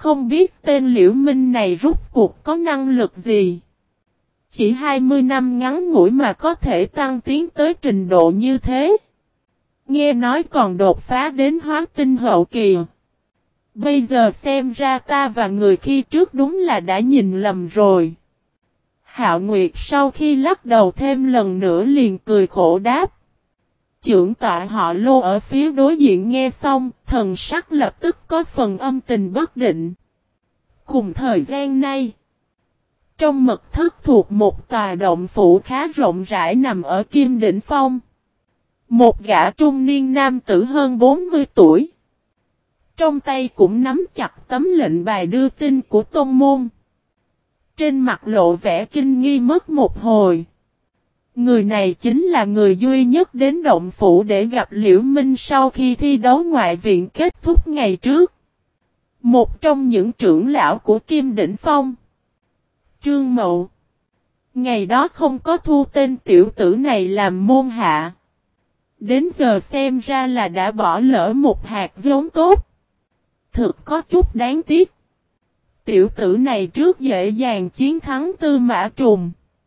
Không biết tên Liễu Minh này rút cuộc có năng lực gì. Chỉ 20 năm ngắn ngủi mà có thể tăng tiến tới trình độ như thế. Nghe nói còn đột phá đến hóa tinh hậu kỳ. Bây giờ xem ra ta và người khi trước đúng là đã nhìn lầm rồi. Hạo Nguyệt sau khi lắc đầu thêm lần nữa liền cười khổ đáp. Trưởng tọa họ Lô ở phía đối diện nghe xong, thần sắc lập tức có phần âm tình bất định. Cùng thời gian này, trong mật thất thuộc một tòa động phủ khá rộng rãi nằm ở Kim Đỉnh Phong. Một gã trung niên nam tử hơn 40 tuổi. Trong tay cũng nắm chặt tấm lệnh bài đưa tin của tôn môn. Trên mặt lộ vẻ kinh nghi mất một hồi. Người này chính là người duy nhất đến động phủ để gặp Liễu Minh sau khi thi đấu ngoại viện kết thúc ngày trước. Một trong những trưởng lão của Kim Đỉnh Phong. Trương Mậu. Ngày đó không có thu tên tiểu tử này làm môn hạ. Đến giờ xem ra là đã bỏ lỡ một hạt giống tốt. Thực có chút đáng tiếc. Tiểu tử này trước dễ dàng chiến thắng Tư Mã Trùng.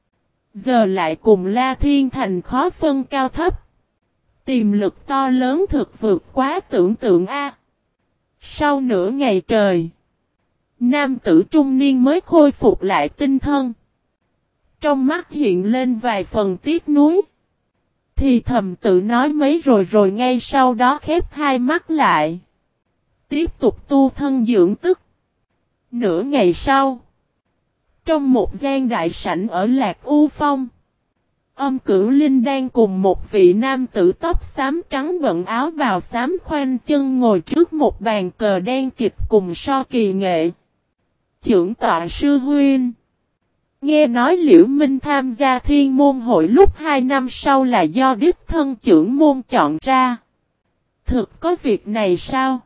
Giờ lại cùng La Thiên Thành khó phân cao thấp. Tiềm lực to lớn thực vượt quá tưởng tượng a. Sau nửa ngày trời, nam tử trung niên mới khôi phục lại tinh thần. Trong mắt hiện lên vài phần tiếc nuối. Thì thầm tự nói mấy rồi ngay sau đó khép hai mắt lại. Tiếp tục tu thân dưỡng tức. Nửa ngày sau, trong một gian đại sảnh ở Lạc U Phong, Âm Cửu Linh đang cùng một vị nam tử tóc xám trắng bận áo bào xám khoanh chân ngồi trước một bàn cờ đen kịch cùng so kỳ nghệ. Trưởng tọa sư huynh. Nghe nói Liễu Minh tham gia thiên môn hội lúc 2 năm sau là do đích thân trưởng môn chọn ra. Thực có việc này sao?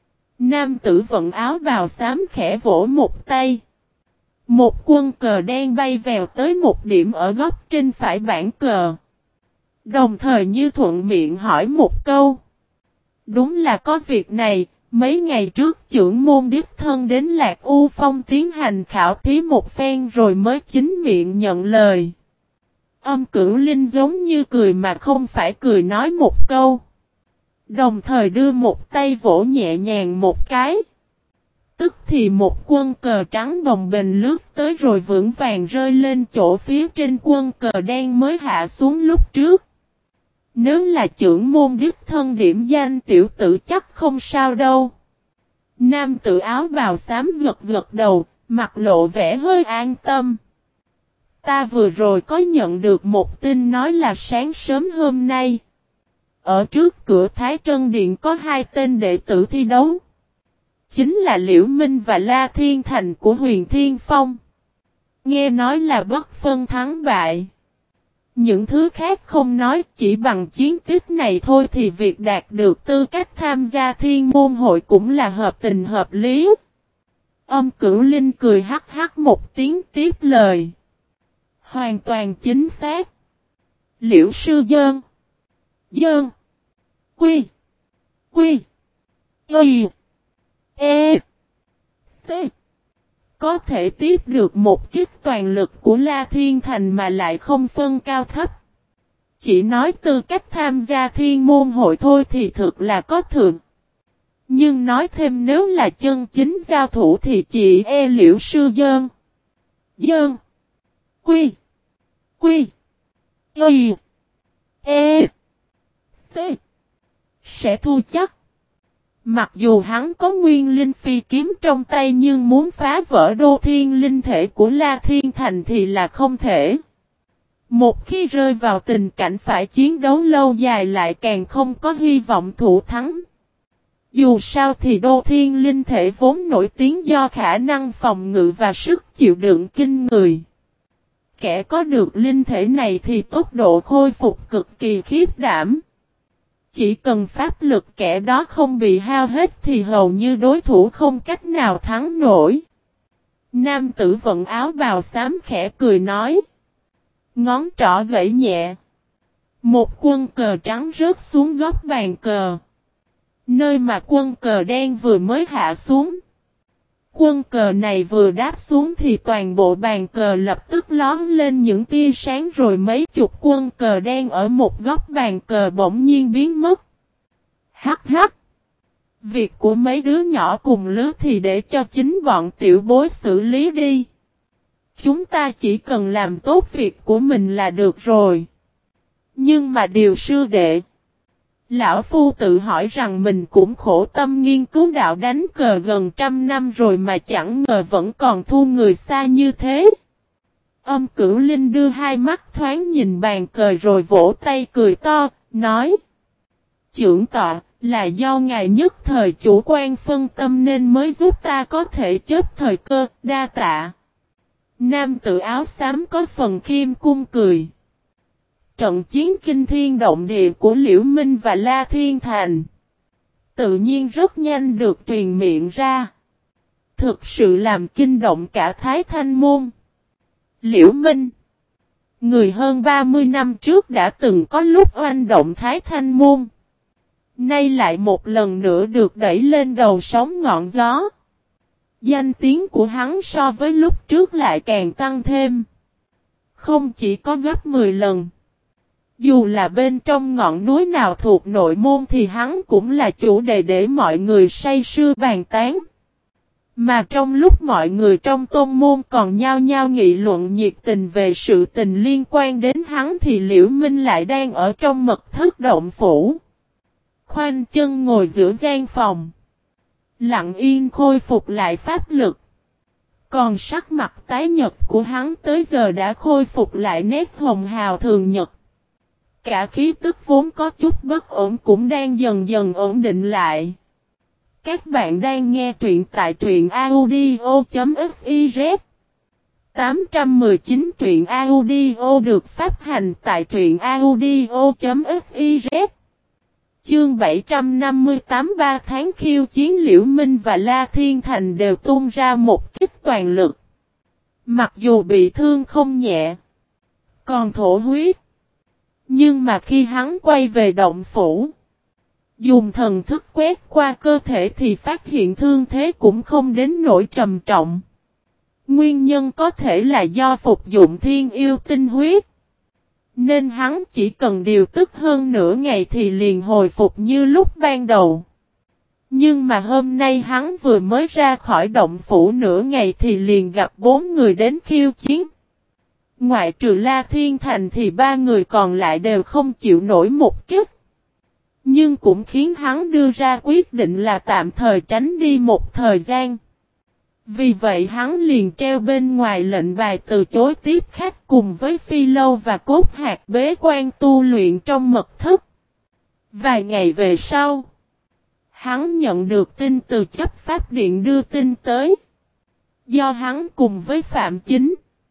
Nam tử vận áo bào xám khẽ vỗ một tay. Một quân cờ đen bay vèo tới một điểm ở góc trên phải bảng cờ. Đồng thời như thuận miệng hỏi một câu. Đúng là có việc này, mấy ngày trước trưởng môn đích thân đến Lạc U Phong tiến hành khảo thí một phen rồi mới chính miệng nhận lời. Âm Cửu Linh giống như cười mà không phải cười nói một câu. Đồng thời đưa một tay vỗ nhẹ nhàng một cái. Tức thì một quân cờ trắng bồng bềnh lướt tới rồi vững vàng rơi lên chỗ phía trên quân cờ đen mới hạ xuống lúc trước. Nếu là trưởng môn đích thân điểm danh tiểu tử chắc không sao đâu. Nam tử áo bào xám gật gật đầu, mặt lộ vẻ hơi an tâm. Ta vừa rồi có nhận được một tin nói là sáng sớm hôm nay. Ở trước cửa Thái Trân Điện có 2 tên đệ tử thi đấu. Chính là Liễu Minh và La Thiên Thành của Huyền Thiên Phong. Nghe nói là bất phân thắng bại. Những thứ khác không nói, chỉ bằng chiến tích này thôi thì việc đạt được tư cách tham gia thiên môn hội cũng là hợp tình hợp lý. Âm Cửu Linh cười hắc hắc một tiếng tiếp lời. Hoàn toàn chính xác. Liễu sư dơn. Dơn. Quy. Quy. Y. E. T. Có thể tiếp được một kích toàn lực của La Thiên Thành mà lại không phân cao thấp. Chỉ nói tư cách tham gia thiên môn hội thôi thì thực là có thượng. Nhưng nói thêm nếu là chân chính giao thủ thì chỉ e Liễu sư dơn. Dơn. Quy. Quy. Y. E. T. Sẽ thua chắc. Mặc dù hắn có nguyên linh phi kiếm trong tay nhưng muốn phá vỡ đô thiên linh thể của La Thiên Thành thì là không thể. Một khi rơi vào tình cảnh phải chiến đấu lâu dài lại càng không có hy vọng thủ thắng. Dù sao thì đô thiên linh thể vốn nổi tiếng do khả năng phòng ngự và sức chịu đựng kinh người. Kẻ có được linh thể này thì tốc độ khôi phục cực kỳ khiếp đảm. Chỉ cần pháp lực kẻ đó không bị hao hết thì hầu như đối thủ không cách nào thắng nổi. Nam tử vận áo bào xám khẽ cười nói. Ngón trỏ gãy nhẹ. Một quân cờ trắng rớt xuống góc bàn cờ. Nơi mà quân cờ đen vừa mới hạ xuống. quân cờ này vừa đáp xuống thì toàn bộ bàn cờ lập tức lóe lên những tia sáng rồi mấy chục quân cờ đen ở một góc bàn cờ bỗng nhiên biến mất. Hắc hắc! Việc của mấy đứa nhỏ cùng lứa thì để cho chính bọn tiểu bối xử lý đi. Chúng ta chỉ cần làm tốt việc của mình là được rồi. Nhưng mà điều sư đệ. Lão Phu tự hỏi rằng mình cũng khổ tâm nghiên cứu đạo đánh cờ gần 100 năm rồi mà chẳng ngờ vẫn còn thua người xa như thế. Âm Cửu Linh đưa hai mắt thoáng nhìn bàn cờ rồi vỗ tay cười to, nói. Chưởng tọa, là do ngài nhất thời chủ quan phân tâm nên mới giúp ta có thể chớp thời cơ, đa tạ. Nam tử áo xám có phần khiêm cung cười. Trận chiến kinh thiên động địa của Liễu Minh và La Thiên Thành tự nhiên rất nhanh được truyền miệng ra. Thực sự làm kinh động cả Thái Thanh Môn. Liễu Minh, người hơn 30 năm trước đã từng có lúc oanh động Thái Thanh Môn, nay lại một lần nữa được đẩy lên đầu sóng ngọn gió. Danh tiếng của hắn so với lúc trước lại càng tăng thêm. Không chỉ có gấp 10 lần. Dù là bên trong ngọn núi nào thuộc nội môn thì hắn cũng là chủ đề để mọi người say sưa bàn tán. Mà trong lúc mọi người trong tôn môn còn nhao nhao nghị luận nhiệt tình về sự tình liên quan đến hắn thì Liễu Minh lại đang ở trong mật thất động phủ. Khoanh chân ngồi giữa gian phòng. Lặng yên khôi phục lại pháp lực. Còn sắc mặt tái nhật của hắn tới giờ đã khôi phục lại nét hồng hào thường nhật. Cả khí tức vốn có chút bất ổn cũng đang dần dần ổn định lại. Các bạn đang nghe truyện tại truyện audio.fiz 819 truyện audio được phát hành tại truyện audio.fiz. Chương 758 3 tháng khiêu chiến Liễu Minh và La Thiên Thành đều tung ra một kích toàn lực. Mặc dù bị thương không nhẹ, còn thổ huyết. Nhưng mà khi hắn quay về động phủ, dùng thần thức quét qua cơ thể thì phát hiện thương thế cũng không đến nỗi trầm trọng. Nguyên nhân có thể là do phục dụng thiên yêu tinh huyết. Nên hắn chỉ cần điều tức hơn nửa ngày thì liền hồi phục như lúc ban đầu. Nhưng mà hôm nay hắn vừa mới ra khỏi động phủ nửa ngày thì liền gặp 4 người đến khiêu chiến. Ngoại trừ La Thiên Thành thì 3 người còn lại đều không chịu nổi một kích. Nhưng cũng khiến hắn đưa ra quyết định là tạm thời tránh đi một thời gian. Vì vậy hắn liền treo bên ngoài lệnh bài từ chối tiếp khách cùng với Phi Lâu và Cốt Hạt bế quan tu luyện trong mật thất. Vài ngày về sau, hắn nhận được tin từ chấp pháp điện đưa tin tới. Do hắn cùng với Phạm Chính,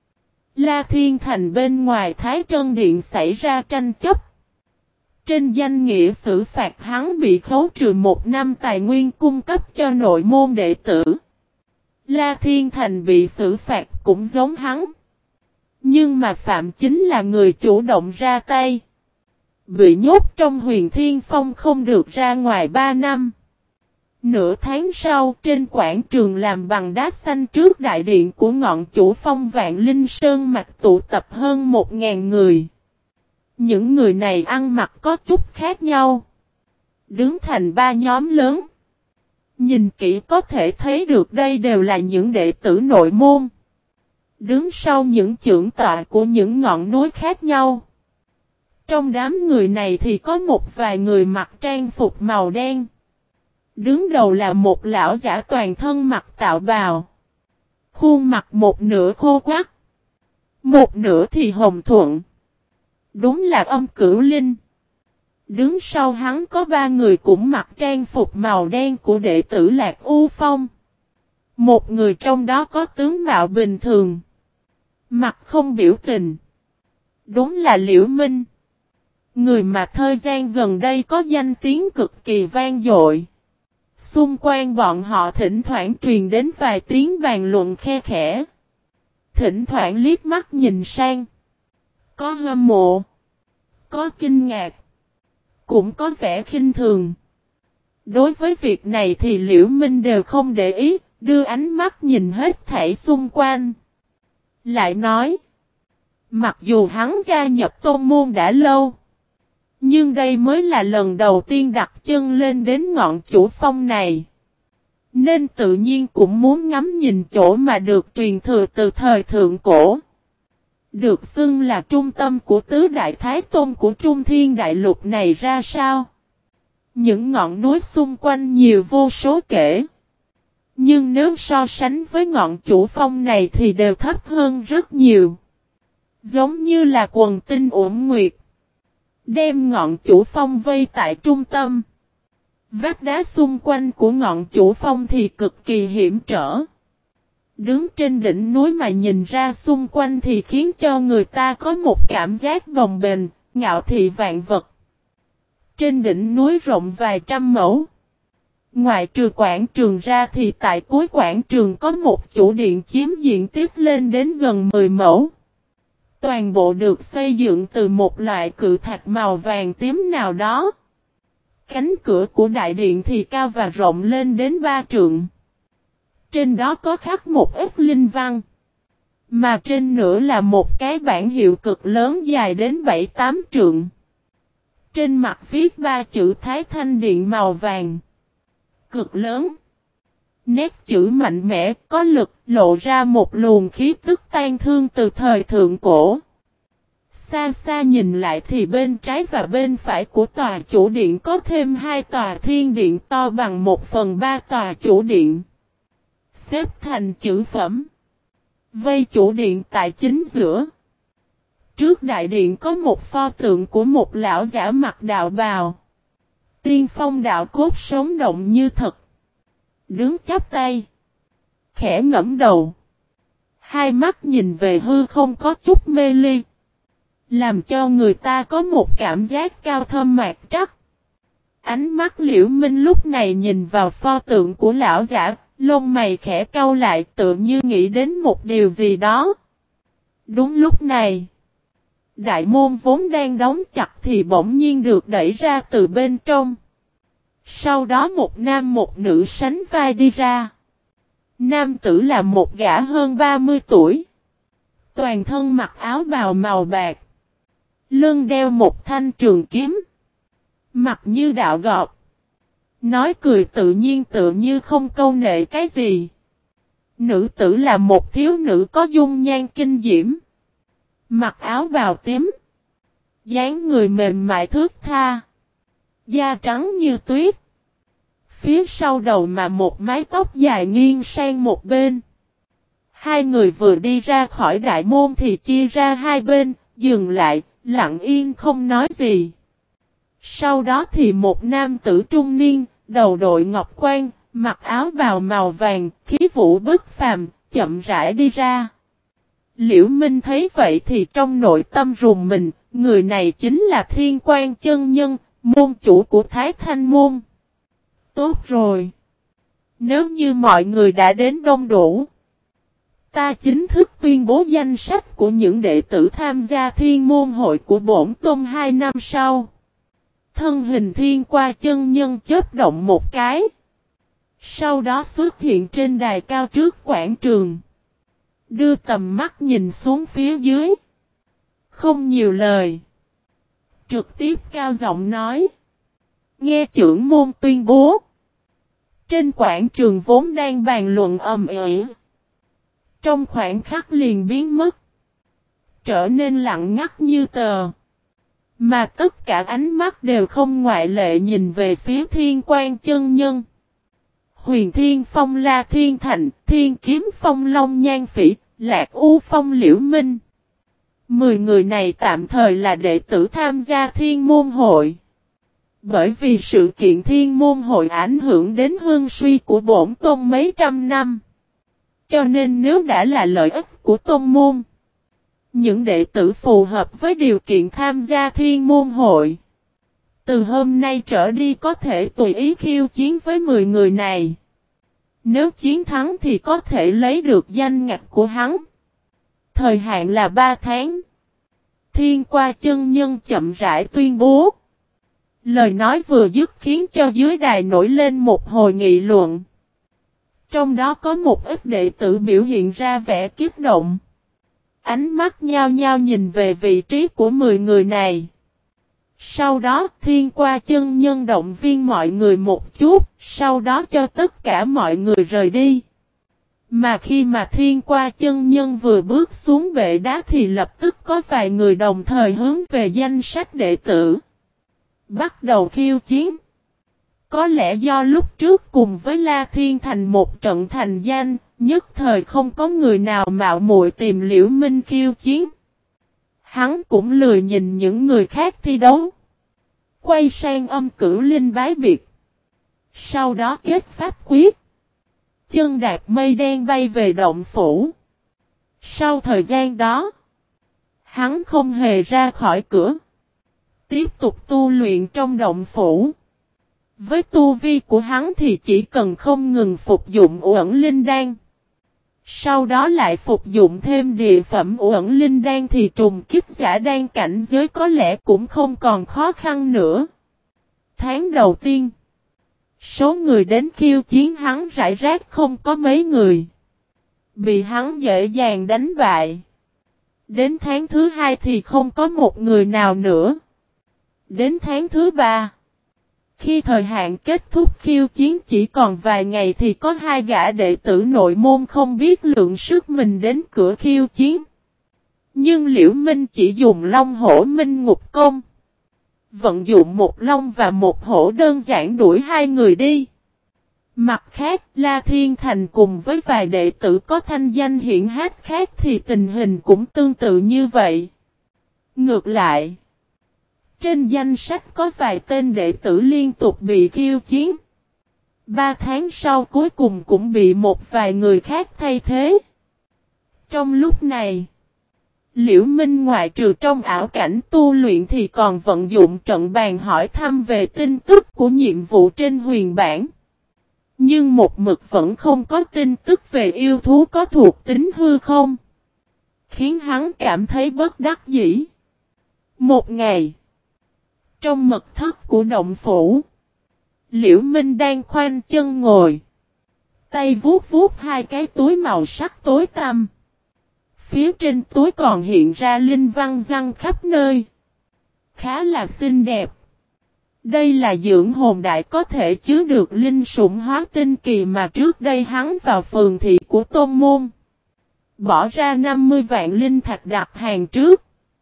La Thiên Thành bên ngoài Thái Trân Điện xảy ra tranh chấp. Trên danh nghĩa xử phạt hắn bị khấu trừ 1 năm tài nguyên cung cấp cho nội môn đệ tử. La Thiên Thành bị xử phạt cũng giống hắn. Nhưng mà Phạm Chính là người chủ động ra tay. Bị nhốt trong Huyền Thiên Phong không được ra ngoài 3 năm. Nửa tháng sau trên quảng trường làm bằng đá xanh trước đại điện của ngọn chủ phong Vạn Linh Sơn Mạch tụ tập hơn 1000 người. Những người này ăn mặc có chút khác nhau. Đứng thành 3 nhóm lớn. Nhìn kỹ có thể thấy được đây đều là những đệ tử nội môn. Đứng sau những chưởng tọa của những ngọn núi khác nhau. Trong đám người này thì có một vài người mặc trang phục màu đen. Đứng đầu là một lão giả toàn thân mặc tạo bào. Khuôn mặt một nửa khô quắt. Một nửa thì hồng thuận. Đúng là Âm Cửu Linh. Đứng sau hắn có 3 người cũng mặc trang phục màu đen của đệ tử Lạc U Phong. Một người trong đó có tướng mạo bình thường. Mặt không biểu tình. Đúng là Liễu Minh. Người mà thời gian gần đây có danh tiếng cực kỳ vang dội. Xung quanh bọn họ thỉnh thoảng truyền đến vài tiếng bàn luận khe khẽ. Thỉnh thoảng liếc mắt nhìn sang. Có hâm mộ. Có kinh ngạc. Cũng có vẻ khinh thường. Đối với việc này thì Liễu Minh đều không để ý, đưa ánh mắt nhìn hết thảy xung quanh. Lại nói, mặc dù hắn gia nhập tôn môn đã lâu, nhưng đây mới là lần đầu tiên đặt chân lên đến ngọn chủ phong này. Nên tự nhiên cũng muốn ngắm nhìn chỗ mà được truyền thừa từ thời thượng cổ. Được xưng là trung tâm của tứ đại thái tôn của Trung Thiên Đại Lục này ra sao? Những ngọn núi xung quanh nhiều vô số kể. Nhưng nếu so sánh với ngọn chủ phong này thì đều thấp hơn rất nhiều. Giống như là quần tinh uổng nguyệt. Đem ngọn chủ phong vây tại trung tâm. Vách đá xung quanh của ngọn chủ phong thì cực kỳ hiểm trở. Đứng trên đỉnh núi mà nhìn ra xung quanh thì khiến cho người ta có một cảm giác bồng bềnh, ngạo thị vạn vật. Trên đỉnh núi rộng vài trăm mẫu. Ngoài trừ quảng trường ra thì tại cuối quảng trường có một chủ điện chiếm diện tích lên đến gần 10 mẫu. Toàn bộ được xây dựng từ một loại cự thạch màu vàng tím nào đó. Cánh cửa của đại điện thì cao và rộng lên đến 3 trượng. Trên đó có khắc một ít linh văn. Mà trên nữa là một cái bảng hiệu cực lớn dài đến 7-8 trượng. Trên mặt viết 3 chữ Thái Thanh Điện màu vàng. Cực lớn. Nét chữ mạnh mẽ, có lực, lộ ra một luồng khí tức tan thương từ thời thượng cổ. Xa xa nhìn lại thì bên trái và bên phải của tòa chủ điện có thêm 2 tòa thiên điện to bằng 1/3 tòa chủ điện. Xếp thành chữ phẩm. Vây chủ điện tại chính giữa. Trước đại điện có một pho tượng của một lão giả mặc đạo bào. Tiên phong đạo cốt sống động như thật. Đứng chắp tay. Khẽ ngẫm đầu. Hai mắt nhìn về hư không có chút mê ly. Làm cho người ta có một cảm giác cao thâm mạc trắc. Ánh mắt Liễu Minh lúc này nhìn vào pho tượng của lão giả, lông mày khẽ cau lại tựa như nghĩ đến một điều gì đó. Đúng lúc này, đại môn vốn đang đóng chặt thì bỗng nhiên được đẩy ra từ bên trong. Sau đó một nam một nữ sánh vai đi ra. Nam tử là một gã hơn 30 tuổi. Toàn thân mặc áo bào màu bạc. Lưng đeo một thanh trường kiếm. Mặt như đạo gọt. Nói cười tự nhiên tự như không câu nệ cái gì. Nữ tử là một thiếu nữ có dung nhan kinh diễm. Mặc áo bào tím. Dáng người mềm mại thướt tha. Da trắng như tuyết. Phía sau đầu mà một mái tóc dài nghiêng sang một bên. Hai người vừa đi ra khỏi đại môn thì chia ra hai bên, dừng lại, lặng yên không nói gì. Sau đó thì một nam tử trung niên, đầu đội ngọc quan, mặc áo bào màu vàng, khí vũ bất phàm, chậm rãi đi ra. Liễu Minh thấy vậy thì trong nội tâm rùng mình, người này chính là Thiên Quan chân nhân, môn chủ của Thái Thanh môn. Tốt rồi. Nếu như mọi người đã đến đông đủ, ta chính thức tuyên bố danh sách của những đệ tử tham gia thiên môn hội của bổn tôn 2 năm sau. Thân hình Thiên Qua chân nhân chớp động một cái. Sau đó xuất hiện trên đài cao trước quảng trường. Đưa tầm mắt nhìn xuống phía dưới. Không nhiều lời. Trực tiếp cao giọng nói. Nghe trưởng môn tuyên bố. Trên quảng trường vốn đang bàn luận ầm ĩ. Trong khoảnh khắc liền biến mất. Trở nên lặng ngắt như tờ. Mà tất cả ánh mắt đều không ngoại lệ nhìn về phía Thiên Quan chân nhân. Huyền Thiên Phong La Thiên Thành, Thiên Kiếm Phong Long Nhan Phỉ, Lạc U Phong Liễu Minh. 10 người này tạm thời là đệ tử tham gia thiên môn hội. Bởi vì sự kiện thiên môn hội ảnh hưởng đến hương suy của bổn tôn mấy trăm năm. Cho nên nếu đã là lợi ích của tôn môn, những đệ tử phù hợp với điều kiện tham gia thiên môn hội, từ hôm nay trở đi có thể tùy ý khiêu chiến với 10 người này. Nếu chiến thắng thì có thể lấy được danh ngạch của hắn. Thời hạn là 3 tháng. Thiên Qua chân nhân chậm rãi tuyên bố. Lời nói vừa dứt khiến cho dưới đài nổi lên một hồi nghị luận. Trong đó có một ít đệ tử biểu hiện ra vẻ kích động. Ánh mắt nhao nhao nhìn về vị trí của 10 người này. Sau đó Thiên Qua chân nhân động viên mọi người một chút, sau đó cho tất cả mọi người rời đi. Mà khi mà Thiên Qua chân nhân vừa bước xuống bệ đá thì lập tức có vài người đồng thời hướng về danh sách đệ tử. Bắt đầu khiêu chiến. Có lẽ do lúc trước cùng với La Thiên thành một trận thành danh, nhất thời không có người nào mạo muội tìm Liễu Minh khiêu chiến. Hắn cũng lười nhìn những người khác thi đấu. Quay sang Âm Cửu Linh bái biệt. Sau đó kết pháp quyết. Chân đạp mây đen bay về động phủ. Sau thời gian đó, hắn không hề ra khỏi cửa. Tiếp tục tu luyện trong động phủ. Với tu vi của hắn thì chỉ cần không ngừng phục dụng Uẩn Linh Đan. Sau đó lại phục dụng thêm địa phẩm Uẩn Linh Đan thì trùng kích giả đan cảnh giới có lẽ cũng không còn khó khăn nữa. Tháng đầu tiên, số người đến khiêu chiến hắn rải rác không có mấy người. Bị hắn dễ dàng đánh bại. Đến tháng thứ 2 thì không có một người nào nữa. Đến tháng thứ 3, khi thời hạn kết thúc khiêu chiến chỉ còn vài ngày thì có 2 gã đệ tử nội môn không biết lượng sức mình đến cửa khiêu chiến. Nhưng Liễu Minh chỉ dùng Long Hổ Minh Ngục Công. Vận dụng một long và một hổ đơn giản đuổi 2 người đi. Mặt khác, La Thiên Thành cùng với vài đệ tử có thanh danh hiển hách khác thì tình hình cũng tương tự như vậy. Ngược lại, trên danh sách có vài tên đệ tử liên tục bị khiêu chiến. 3 tháng sau cuối cùng cũng bị một vài người khác thay thế. Trong lúc này, Liễu Minh ngoại trừ trong ảo cảnh tu luyện thì còn vận dụng trận bàn hỏi thăm về tin tức của nhiệm vụ trên huyền bản. Nhưng một mực vẫn không có tin tức về yêu thú có thuộc tính hư không. Khiến hắn cảm thấy bất đắc dĩ. Một ngày, trong mật thất của động phủ, Liễu Minh đang khoanh chân ngồi. Tay vuốt vuốt 2 cái túi màu sắc tối tăm. Phía trên túi còn hiện ra linh văn răng khắp nơi. Khá là xinh đẹp. Đây là dưỡng hồn đại có thể chứa được linh sủng hóa tinh kỳ mà trước đây hắn vào phường thị của Tôn Môn. Bỏ ra 50 vạn linh thạch đặt hàng trước.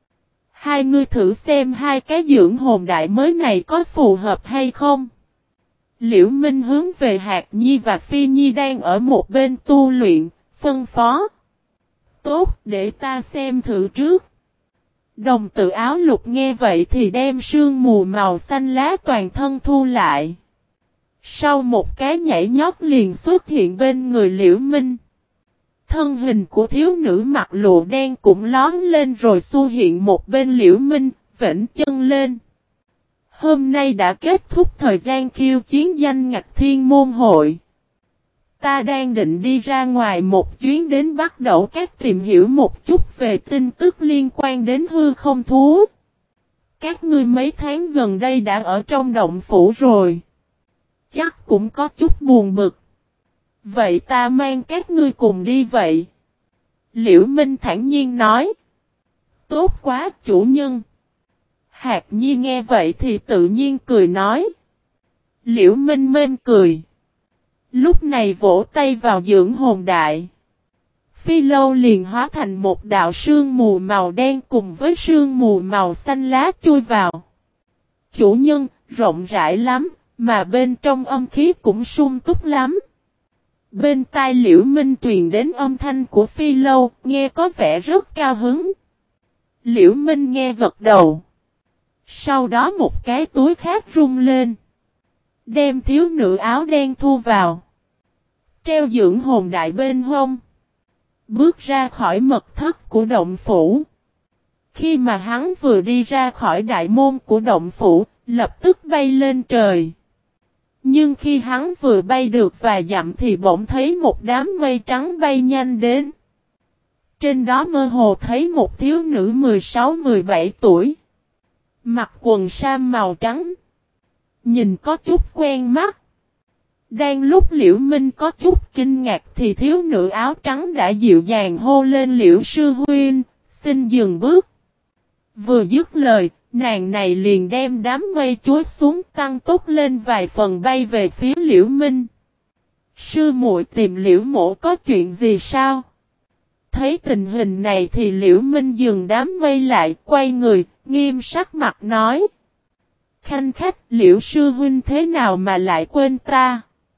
Hai ngươi thử xem 2 cái dưỡng hồn đại mới này có phù hợp hay không. Liễu Minh hướng về Hạc Nhi và Phi Nhi đang ở một bên tu luyện, phân phó. Tốt, để ta xem thử trước. Đồng tử áo lục nghe vậy thì đem sương mù màu xanh lá toàn thân thu lại. Sau một cái nhảy nhót liền xuất hiện bên người Liễu Minh. Thân hình của thiếu nữ mặc lụa đen cũng lón lên rồi xuất hiện một bên Liễu Minh, vểnh chân lên. Hôm nay đã kết thúc thời gian khiêu chiến danh ngạch thiên môn hội. Ta đang định đi ra ngoài một chuyến đến bắt đầu các tìm hiểu một chút về tin tức liên quan đến hư không thú. Các ngươi mấy tháng gần đây đã ở trong động phủ rồi. Chắc cũng có chút buồn bực. Vậy ta mang các ngươi cùng đi vậy. Liễu Minh thản nhiên nói. Tốt quá chủ nhân. Hạc Nhi nghe vậy thì tự nhiên cười nói. Liễu Minh mên cười. Lúc này vỗ tay vào dưỡng hồn đại. Phi lâu liền hóa thành một đạo sương mù màu đen cùng với sương mù màu xanh lá chui vào. Chủ nhân, rộng rãi lắm, mà bên trong âm khí cũng sung túc lắm. Bên tai Liễu Minh truyền đến âm thanh của Phi lâu, nghe có vẻ rất cao hứng. Liễu Minh nghe gật đầu. Sau đó một cái túi khác rung lên. Đem thiếu nữ áo đen thu vào. Treo dưỡng hồn đại bên hông. Bước ra khỏi mật thất của động phủ. Khi mà hắn vừa đi ra khỏi đại môn của động phủ, lập tức bay lên trời. Nhưng khi hắn vừa bay được vài dặm thì bỗng thấy một đám mây trắng bay nhanh đến. Trên đó mơ hồ thấy một thiếu nữ 16-17 tuổi. Mặc quần sam màu trắng. Nhìn có chút quen mắt. Đang lúc Liễu Minh có chút kinh ngạc thì thiếu nữ áo trắng đã dịu dàng hô lên Liễu sư huynh, xin dừng bước. Vừa dứt lời, nàng này liền đem đám mây chuối xuống tăng tốc lên vài phần bay về phía Liễu Minh. Sư muội tìm Liễu mộ có chuyện gì sao? Thấy tình hình này thì Liễu Minh dừng đám mây lại, quay người, nghiêm sắc mặt nói. Khanh khách, Liễu sư huynh thế nào mà lại quên ta?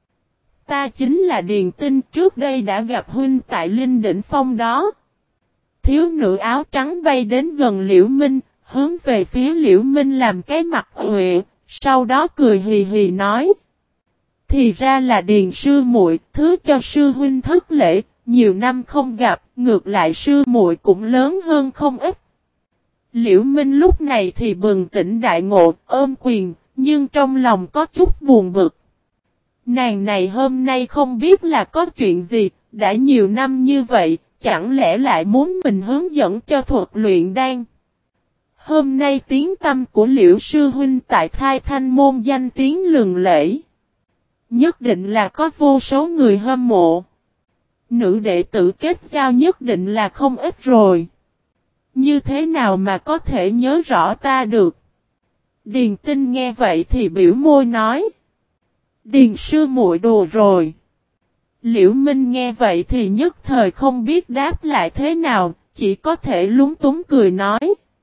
Ta chính là Điền Tinh, trước đây đã gặp huynh tại Linh Đỉnh Phong đó. Thiếu nữ áo trắng bay đến gần Liễu Minh, hướng về phía Liễu Minh làm cái mặt huệ, sau đó cười hì hì nói. Thì ra là Điền sư muội, thứ cho sư huynh thất lễ, nhiều năm không gặp, ngược lại sư muội cũng lớn hơn không ít. Liễu Minh lúc này thì bừng tỉnh đại ngộ, ôm quyền, nhưng trong lòng có chút buồn bực. Nàng này hôm nay không biết là có chuyện gì, đã nhiều năm như vậy, chẳng lẽ lại muốn mình hướng dẫn cho thuật luyện đan. Hôm nay tiếng tâm của Liễu sư huynh tại Thai Thanh môn danh tiếng lừng lẫy. Nhất định là có vô số người hâm mộ. Nữ đệ tử kết giao nhất định là không ít rồi. Như thế nào mà có thể nhớ rõ ta được? Điền Tinh nghe vậy thì biểu môi nói. Điền sư muội đùa rồi. Liễu Minh nghe vậy thì nhất thời không biết đáp lại thế nào, chỉ có thể lúng túng cười nói.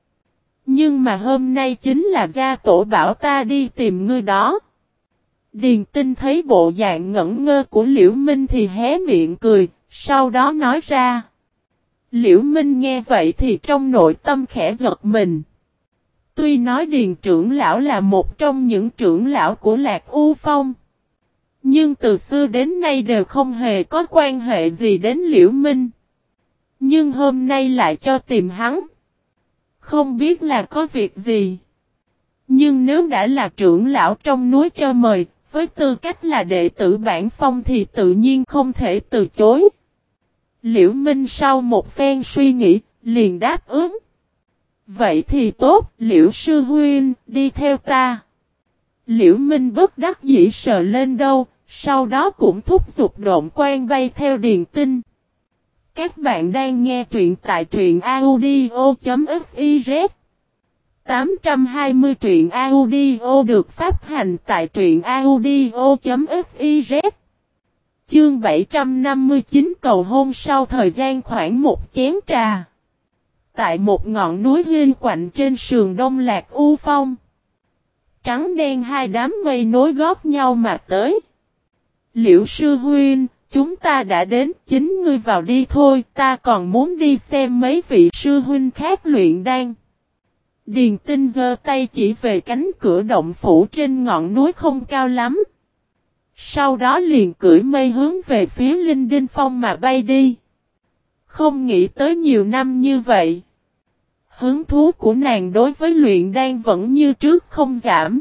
Nhưng mà hôm nay chính là gia tổ bảo ta đi tìm ngươi đó. Điền Tinh thấy bộ dạng ngẩn ngơ của Liễu Minh thì hé miệng cười, sau đó nói ra. Liễu Minh nghe vậy thì trong nội tâm khẽ giật mình. Tuy nói Điền trưởng lão là một trong những trưởng lão của Lạc U Phong, nhưng từ xưa đến nay đều không hề có quan hệ gì đến Liễu Minh. Nhưng hôm nay lại cho tìm hắn. Không biết là có việc gì. Nhưng nếu đã là trưởng lão trong núi cho mời, với tư cách là đệ tử bản phong thì tự nhiên không thể từ chối. Liễu Minh sau một phen suy nghĩ, liền đáp ứng. Vậy thì tốt, Liễu sư huynh, đi theo ta. Liễu Minh bất đắc dĩ sờ lên đâu, sau đó cũng thúc giục độn quang bay theo Điền Tinh. Các bạn đang nghe truyện tại truyện audio.fiz 820 truyện audio được phát hành tại truyện audio.fiz. Chương 759 cầu hôn sau thời gian khoảng một chén trà. Tại một ngọn núi hiên quạnh trên sườn đông Lạc U Phong. Trắng đen hai đám mây nối gót nhau mà tới. Liễu sư huynh, chúng ta đã đến, chính ngươi vào đi thôi, ta còn muốn đi xem mấy vị sư huynh khác luyện đan. Điền Tinh giơ tay chỉ về cánh cửa động phủ trên ngọn núi không cao lắm. Sau đó liền cưỡi mây hướng về phía Linh Đinh Phong mà bay đi. Không nghĩ tới nhiều năm như vậy. Hứng thú của nàng đối với luyện đan vẫn như trước không giảm.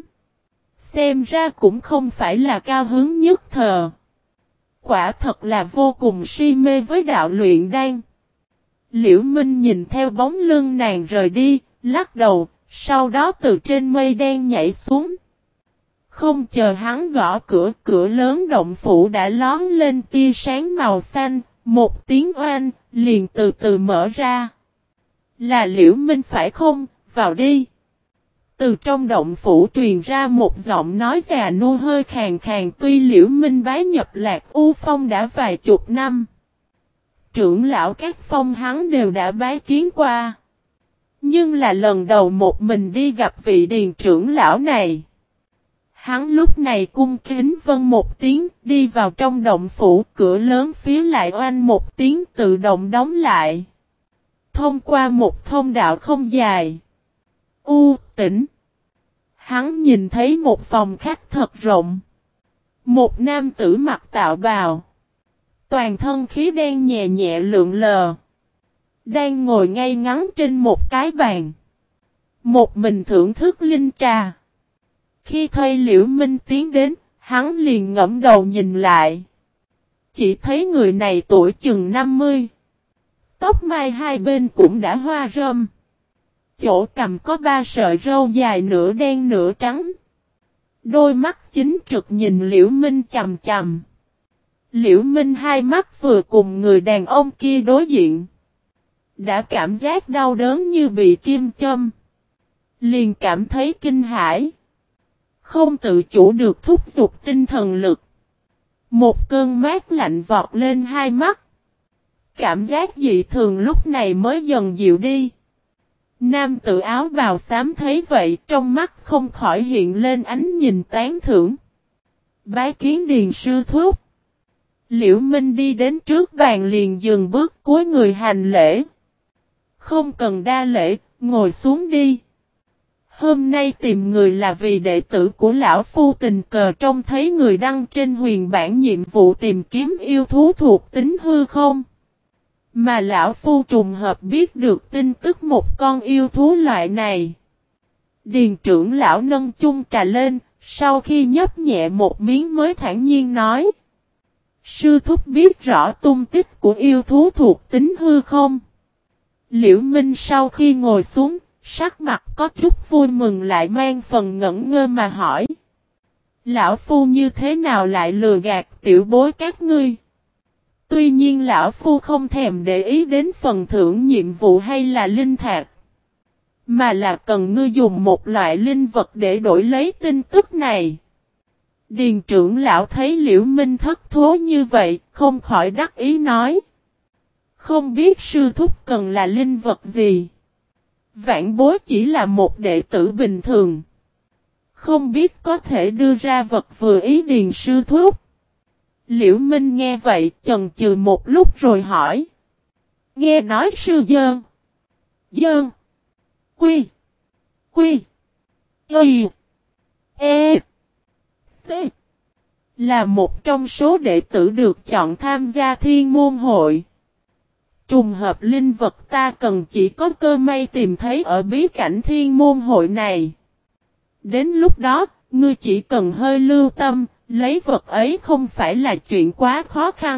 Xem ra cũng không phải là cao hứng nhất thờ. Quả thật là vô cùng si mê với đạo luyện đan. Liễu Minh nhìn theo bóng lưng nàng rời đi, lắc đầu, sau đó từ trên mây đen nhảy xuống. Không chờ hắn gõ cửa, cửa lớn động phủ đã lón lên tia sáng màu xanh, một tiếng oanh, liền từ từ mở ra. Là Liễu Minh phải không? Vào đi. Từ trong động phủ truyền ra một giọng nói già nua hơi khàn khàn, tuy Liễu Minh bái nhập Lạc U Phong đã vài chục năm. Trưởng lão các phong hắn đều đã bái kiến qua. Nhưng là lần đầu một mình đi gặp vị Điền trưởng lão này. Hắn lúc này cung kính vâng một tiếng, đi vào trong động phủ, cửa lớn phía lại oanh một tiếng tự động đóng lại. Thông qua một thông đạo không dài. Tĩnh. Hắn nhìn thấy một phòng khách thật rộng. Một nam tử mặc tạo bào. Toàn thân khí đen nhẹ nhẹ lượn lờ. Đang ngồi ngay ngắn trên một cái bàn. Một mình thưởng thức linh trà. Khi thấy Liễu Minh tiến đến, hắn liền ngẫm đầu nhìn lại. Chỉ thấy người này tuổi chừng 50. Tóc mai hai bên cũng đã hoa râm. Chỗ cằm có 3 sợi râu dài nửa đen nửa trắng. Đôi mắt chính trực nhìn Liễu Minh chằm chằm. Liễu Minh hai mắt vừa cùng người đàn ông kia đối diện. Đã cảm giác đau đớn như bị kim châm. Liền cảm thấy kinh hãi. Không tự chủ được thúc giục tinh thần lực. Một cơn mát lạnh vọt lên hai mắt. Cảm giác dị thường lúc này mới dần dịu đi. Nam tử áo bào xám thấy vậy trong mắt không khỏi hiện lên ánh nhìn tán thưởng. Bái kiến Điền sư thúc. Liễu Minh đi đến trước bàn liền dừng bước cúi người hành lễ. Không cần đa lễ, ngồi xuống đi. Hôm nay tìm người là vì đệ tử của lão phu tình cờ trông thấy người đăng trên huyền bản nhiệm vụ tìm kiếm yêu thú thuộc tính hư không. Mà lão phu trùng hợp biết được tin tức một con yêu thú loại này. Điền trưởng lão nâng chung trà lên, sau khi nhấp nhẹ một miếng mới thản nhiên nói. Sư thúc biết rõ tung tích của yêu thú thuộc tính hư không? Liễu Minh sau khi ngồi xuống, sắc mặt có chút vui mừng lại mang phần ngẩn ngơ mà hỏi. Lão phu như thế nào lại lừa gạt tiểu bối các ngươi? Tuy nhiên lão phu không thèm để ý đến phần thưởng nhiệm vụ hay là linh thạch. Mà là cần ngươi dùng một loại linh vật để đổi lấy tin tức này. Điền trưởng lão thấy Liễu Minh thất thố như vậy, không khỏi đắc ý nói. Không biết sư thúc cần là linh vật gì. Vãn bối chỉ là một đệ tử bình thường. Không biết có thể đưa ra vật vừa ý Điền sư thúc. Liễu Minh nghe vậy chần chừ một lúc rồi hỏi. Nghe nói sư dơn. Dơn. Quy. Quy. Y. E. T. Là một trong số đệ tử được chọn tham gia thiên môn hội. Trùng hợp linh vật ta cần chỉ có cơ may tìm thấy ở bí cảnh thiên môn hội này. Đến lúc đó, ngươi chỉ cần hơi lưu tâm, lấy vật ấy không phải là chuyện quá khó khăn.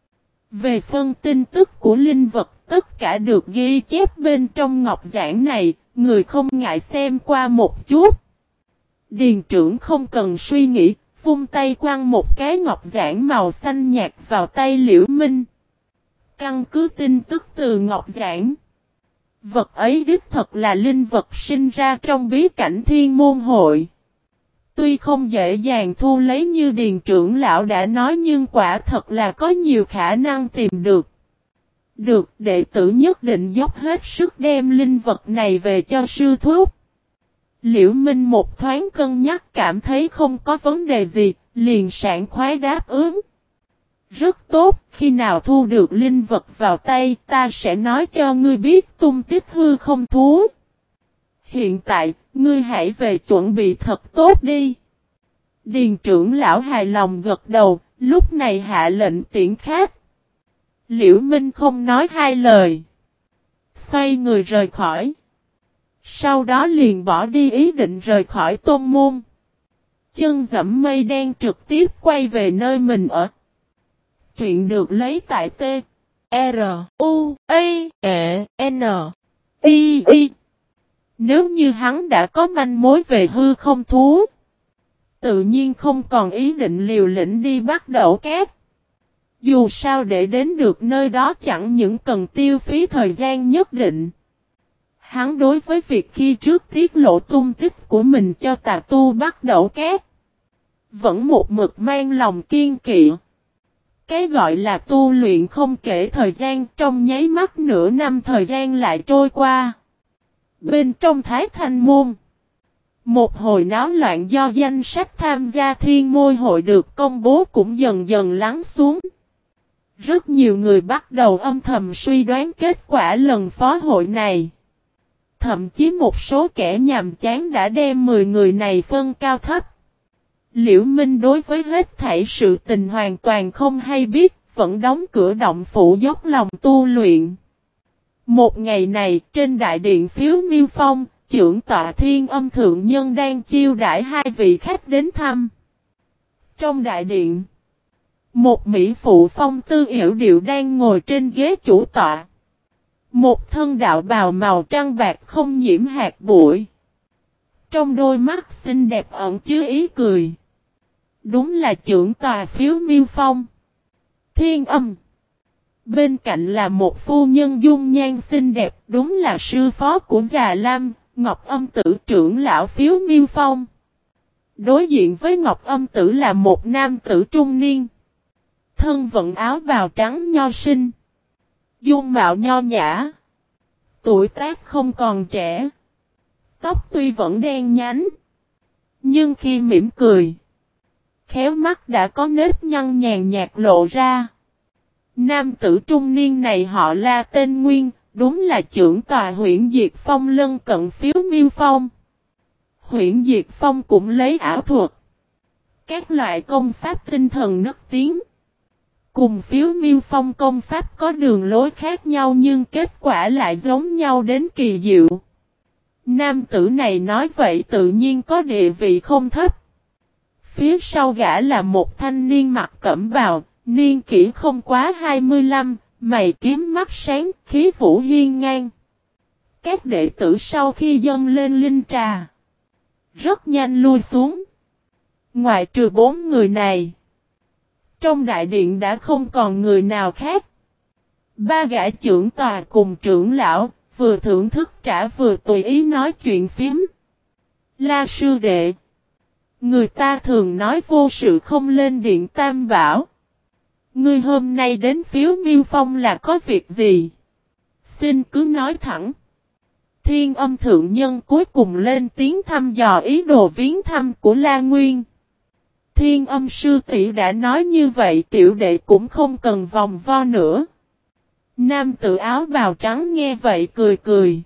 Về phân tin tức của linh vật, tất cả được ghi chép bên trong ngọc giản này, người không ngại xem qua một chút. Điền trưởng không cần suy nghĩ, vung tay quăng một cái ngọc giản màu xanh nhạt vào tay Liễu Minh. Căn cứ tin tức từ ngọc giản. Vật ấy đích thật là linh vật sinh ra trong bí cảnh thiên môn hội. Tuy không dễ dàng thu lấy như Điền trưởng lão đã nói nhưng quả thật là có nhiều khả năng tìm được. Được, đệ tử nhất định dốc hết sức đem linh vật này về cho sư thúc. Liễu Minh một thoáng cân nhắc cảm thấy không có vấn đề gì, liền sảng khoái đáp ứng. Rất tốt, khi nào thu được linh vật vào tay ta sẽ nói cho ngươi biết tung tích hư không thú. Hiện tại, ngươi hãy về chuẩn bị thật tốt đi. Điền trưởng lão hài lòng gật đầu, lúc này hạ lệnh tiễn khách. Liễu Minh không nói hai lời. Xoay người rời khỏi. Sau đó liền bỏ đi ý định rời khỏi tôn môn. Chân dẫm mây đen trực tiếp quay về nơi mình ở. Truyện được lấy tại T. R. U. A. E. N. I. I. Nếu như hắn đã có manh mối về hư không thú. Tự nhiên không còn ý định liều lĩnh đi bắt đẩu cát. Dù sao để đến được nơi đó chẳng những cần tiêu phí thời gian nhất định. Hắn đối với việc khi trước tiết lộ tung tích của mình cho tà tu bắt đẩu cát. Vẫn một mực mang lòng kiên kỵ. Cái gọi là tu luyện không kể thời gian trong nháy mắt nửa năm thời gian lại trôi qua. Bên trong Thái Thanh Môn. Một hồi náo loạn do danh sách tham gia thiên môi hội được công bố cũng dần dần lắng xuống. Rất nhiều người bắt đầu âm thầm suy đoán kết quả lần phó hội này. Thậm chí một số kẻ nhàm chán đã đem 10 người này phân cao thấp. Liễu Minh đối với hết thảy sự tình hoàn toàn không hay biết, vẫn đóng cửa động phủ dốc lòng tu luyện. Một ngày này trên đại điện Phiếu Miêu Phong, trưởng tọa Thiên Âm Thượng Nhân đang chiêu đãi hai vị khách đến thăm. Trong đại điện, một mỹ phụ phong tư yểu điệu đang ngồi trên ghế chủ tọa. Một thân đạo bào màu trắng bạc không nhiễm hạt bụi. Trong đôi mắt xinh đẹp ẩn chứa ý cười. Đúng là trưởng tòa phiếu miêu phong. Thiên Âm. Bên cạnh là một phu nhân dung nhan xinh đẹp, đúng là sư phó của Già Lam, Ngọc Âm Tử trưởng lão phiếu miêu phong. Đối diện với Ngọc Âm Tử là một nam tử trung niên. Thân vận áo bào trắng nho sinh. Dung mạo nho nhã. Tuổi tác không còn trẻ. Tóc tuy vẫn đen nhánh. Nhưng khi mỉm cười. Khéo mắt đã có nếp nhăn nhàn nhạt lộ ra. Nam tử trung niên này họ La tên Nguyên. Đúng là trưởng tòa huyện Diệt Phong lân cận phiếu miêu phong. Huyện Diệt Phong cũng lấy ảo thuật. Các loại công pháp tinh thần nức tiếng. Cùng phiếu miêu phong công pháp có đường lối khác nhau nhưng kết quả lại giống nhau đến kỳ diệu. Nam tử này nói vậy tự nhiên có địa vị không thấp. Phía sau gã là một thanh niên mặc cẩm bào, niên kỷ không quá 25, mày kiếm mắt sáng, khí vũ hiên ngang. Các đệ tử sau khi dâng lên linh trà, rất nhanh lui xuống. Ngoại trừ 4 người này, trong đại điện đã không còn người nào khác. 3 gã trưởng tòa cùng trưởng lão, vừa thưởng thức trà vừa tùy ý nói chuyện phím. La sư đệ. Người ta thường nói vô sự không lên điện tam bảo. Ngươi hôm nay đến phiếu miêu phong là có việc gì? Xin cứ nói thẳng. Thiên Âm thượng nhân cuối cùng lên tiếng thăm dò ý đồ viếng thăm của La Nguyên. Thiên Âm sư tỷ đã nói như vậy tiểu đệ cũng không cần vòng vo nữa. Nam tử áo bào trắng nghe vậy cười cười.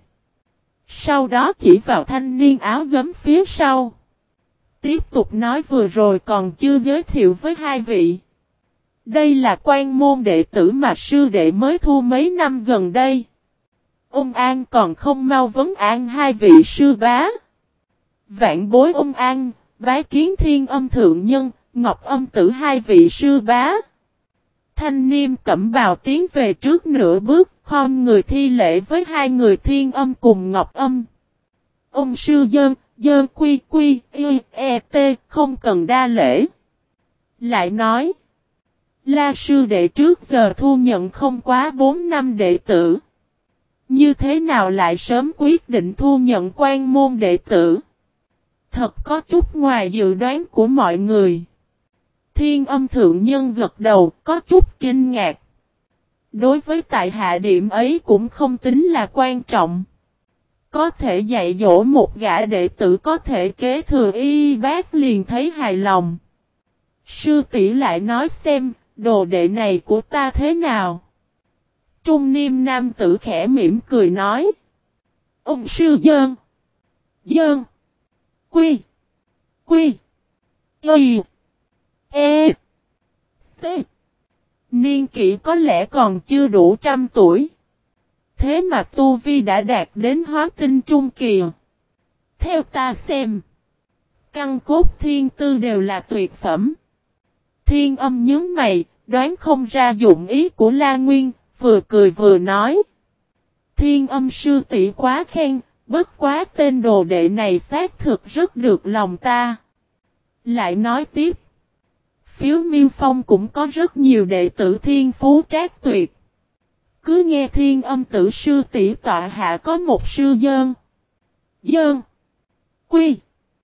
Sau đó chỉ vào thanh niên áo gấm phía sau. Tiếp tục nói vừa rồi còn chưa giới thiệu với 2 vị. Đây là quan môn đệ tử mà sư đệ mới thu mấy năm gần đây. Ông An còn không mau vấn an 2 vị sư bá. Vạn bối ông An, bái kiến Thiên Âm thượng nhân, Ngọc Âm Tử 2 vị sư bá. Thanh niên cẩm bào tiến về trước nửa bước, khom người thi lễ với 2 người Thiên Âm cùng Ngọc Âm. Ông sư dơn quy quy, t, không cần đa lễ. Lại nói, La sư đệ trước giờ thu nhận không quá 4 năm đệ tử. Như thế nào lại sớm quyết định thu nhận quan môn đệ tử? Thật có chút ngoài dự đoán của mọi người. Thiên Âm thượng nhân gật đầu, có chút kinh ngạc. Đối với tại hạ điểm ấy cũng không tính là quan trọng. Có thể dạy dỗ một gã đệ tử có thể kế thừa y bác liền thấy hài lòng. Sư tỷ lại nói xem, đồ đệ này của ta thế nào? Trung niên nam tử khẽ mỉm cười nói. Ông sư dơn, quy, t. Niên kỷ có lẽ còn chưa đủ 100 tuổi. Thế mà tu vi đã đạt đến hóa tinh trung kỳ. Theo ta xem, căn cốt thiên tư đều là tuyệt phẩm. Thiên Âm nhướng mày, đoán không ra dụng ý của La Nguyên, vừa cười vừa nói. Thiên Âm sư tỷ quá khen, bất quá tên đồ đệ này xác thực rất được lòng ta. Lại nói tiếp. Phiếu miêu phong cũng có rất nhiều đệ tử thiên phú trác tuyệt. Cứ nghe Thiên Âm tử sư tỷ tọa hạ có một sư dơn, quy,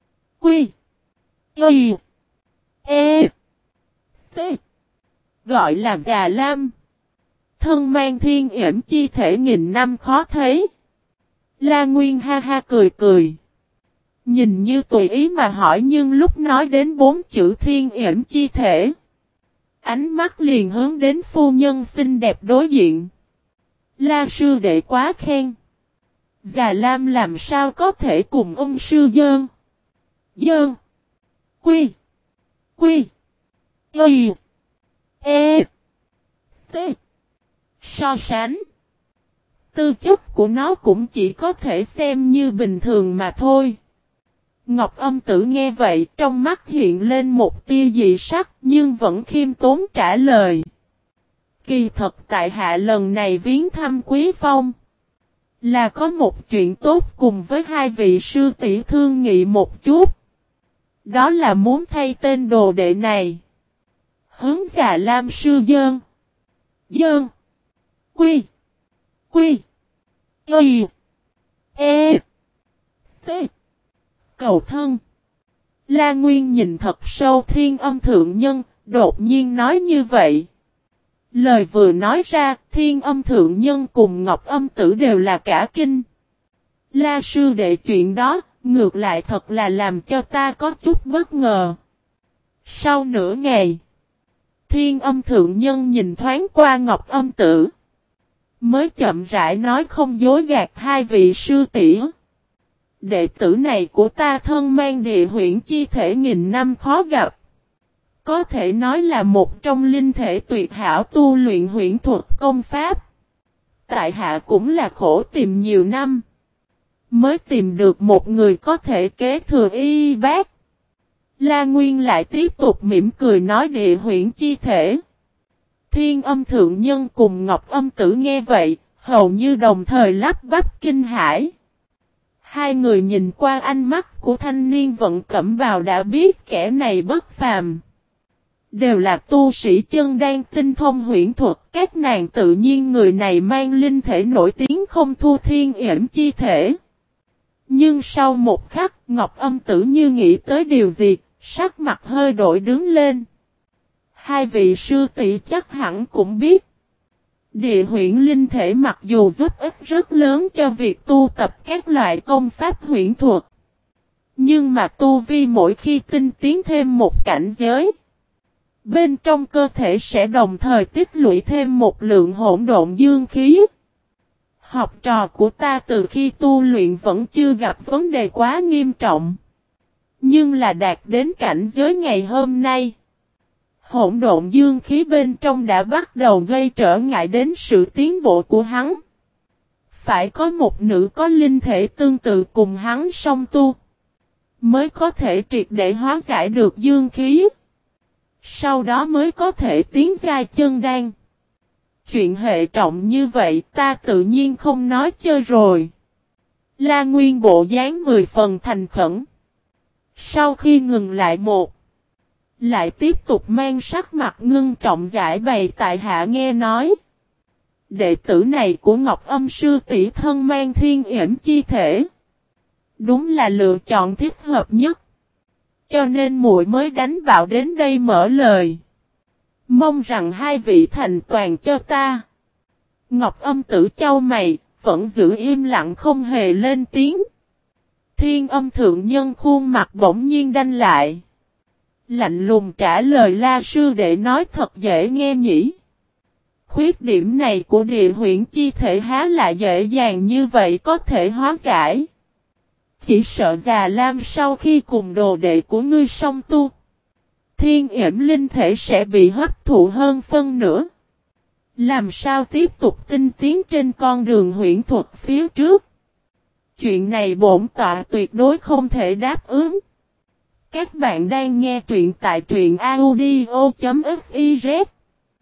t. Gọi là Già Lam. Thân mang thiên yểm chi thể nghìn năm khó thấy. La Nguyên ha ha cười cười. Nhìn như tùy ý mà hỏi nhưng lúc nói đến 4 chữ thiên yểm chi thể. Ánh mắt liền hướng đến phu nhân xinh đẹp đối diện. La sư đệ quá khen. Già Lam làm sao có thể cùng ông sư dơn, quy, t. So sánh. Tư chất của nó cũng chỉ có thể xem như bình thường mà thôi. Ngọc Âm Tử nghe vậy trong mắt hiện lên một tia dị sắc nhưng vẫn khiêm tốn trả lời. Kỳ thật tại hạ lần này viếng thăm Quý Phong. Là có một chuyện tốt cùng với hai vị sư tỷ thương nghị một chút. Đó là muốn thay tên đồ đệ này. Hướng Già Lam sư dơn. Dơn. Quy. Quy. Y. E. T. Cầu thân. La Nguyên nhìn thật sâu Thiên Âm Thượng Nhân, đột nhiên nói như vậy. Lời vừa nói ra, Thiên Âm Thượng Nhân cùng Ngọc Âm Tử đều là cả kinh. La sư đệ chuyện đó, ngược lại thật là làm cho ta có chút bất ngờ. Sau nửa ngày, Thiên Âm Thượng Nhân nhìn thoáng qua Ngọc Âm Tử, mới chậm rãi nói không dối gạt hai vị sư tỷ. Đệ tử này của ta thân mang địa huyễn chi thể nghìn năm khó gặp. Có thể nói là một trong linh thể tuyệt hảo tu luyện huyễn thuật công pháp. Tại hạ cũng là khổ tìm nhiều năm, mới tìm được một người có thể kế thừa y bác. La Nguyên lại tiếp tục mỉm cười nói địa huyễn chi thể. Thiên Âm Thượng Nhân cùng Ngọc Âm Tử nghe vậy, hầu như đồng thời lắp bắp kinh hãi. Hai người nhìn qua ánh mắt của thanh niên vận cẩm bào đã biết kẻ này bất phàm. Đều là tu sĩ chân đan tinh thông huyễn thuật, các nàng tự nhiên người này mang linh thể nổi tiếng không thua Thiên Yểm chi thể. Nhưng sau một khắc, Ngọc Âm Tử như nghĩ tới điều gì, sắc mặt hơi đổi đứng lên. Hai vị sư tỷ chắc hẳn cũng biết. Địa huyễn linh thể mặc dù giúp ích rất lớn cho việc tu tập các loại công pháp huyễn thuật. Nhưng mà tu vi mỗi khi tinh tiến thêm một cảnh giới, bên trong cơ thể sẽ đồng thời tích lũy thêm một lượng hỗn độn dương khí. Học trò của ta từ khi tu luyện vẫn chưa gặp vấn đề quá nghiêm trọng. Nhưng là đạt đến cảnh giới ngày hôm nay, hỗn độn dương khí bên trong đã bắt đầu gây trở ngại đến sự tiến bộ của hắn. Phải có một nữ có linh thể tương tự cùng hắn song tu, mới có thể triệt để hóa giải được dương khí. Sau đó mới có thể tiến giai chân đan. Chuyện hệ trọng như vậy ta tự nhiên không nói chơi rồi. La Nguyên bộ dáng 10 phần thành khẩn. Sau khi ngừng lại lại tiếp tục mang sắc mặt ngưng trọng giải bày tại hạ nghe nói. Đệ tử này của Ngọc Âm sư tỷ thân mang Thiên Yểm chi thể. Đúng là lựa chọn thích hợp nhất. Cho nên muội mới đánh bạo đến đây mở lời. Mong rằng hai vị thành toàn cho ta. Ngọc Âm Tử chau mày, vẫn giữ im lặng không hề lên tiếng. Thiên Âm Thượng Nhân khuôn mặt bỗng nhiên đanh lại. Lạnh lùng trả lời La sư đệ nói thật dễ nghe nhỉ. Khuyết điểm này của địa huyễn chi thể há lại dễ dàng như vậy có thể hóa giải. Chỉ sợ Già Lam sau khi cùng đồ đệ của ngươi song tu, Thiên Yểm linh thể sẽ bị hấp thụ hơn phân nữa. Làm sao tiếp tục tinh tiến trên con đường huyễn thuật phía trước. Chuyện này bổn tọa tuyệt đối không thể đáp ứng. Các bạn đang nghe truyện tại truyện audio.fiz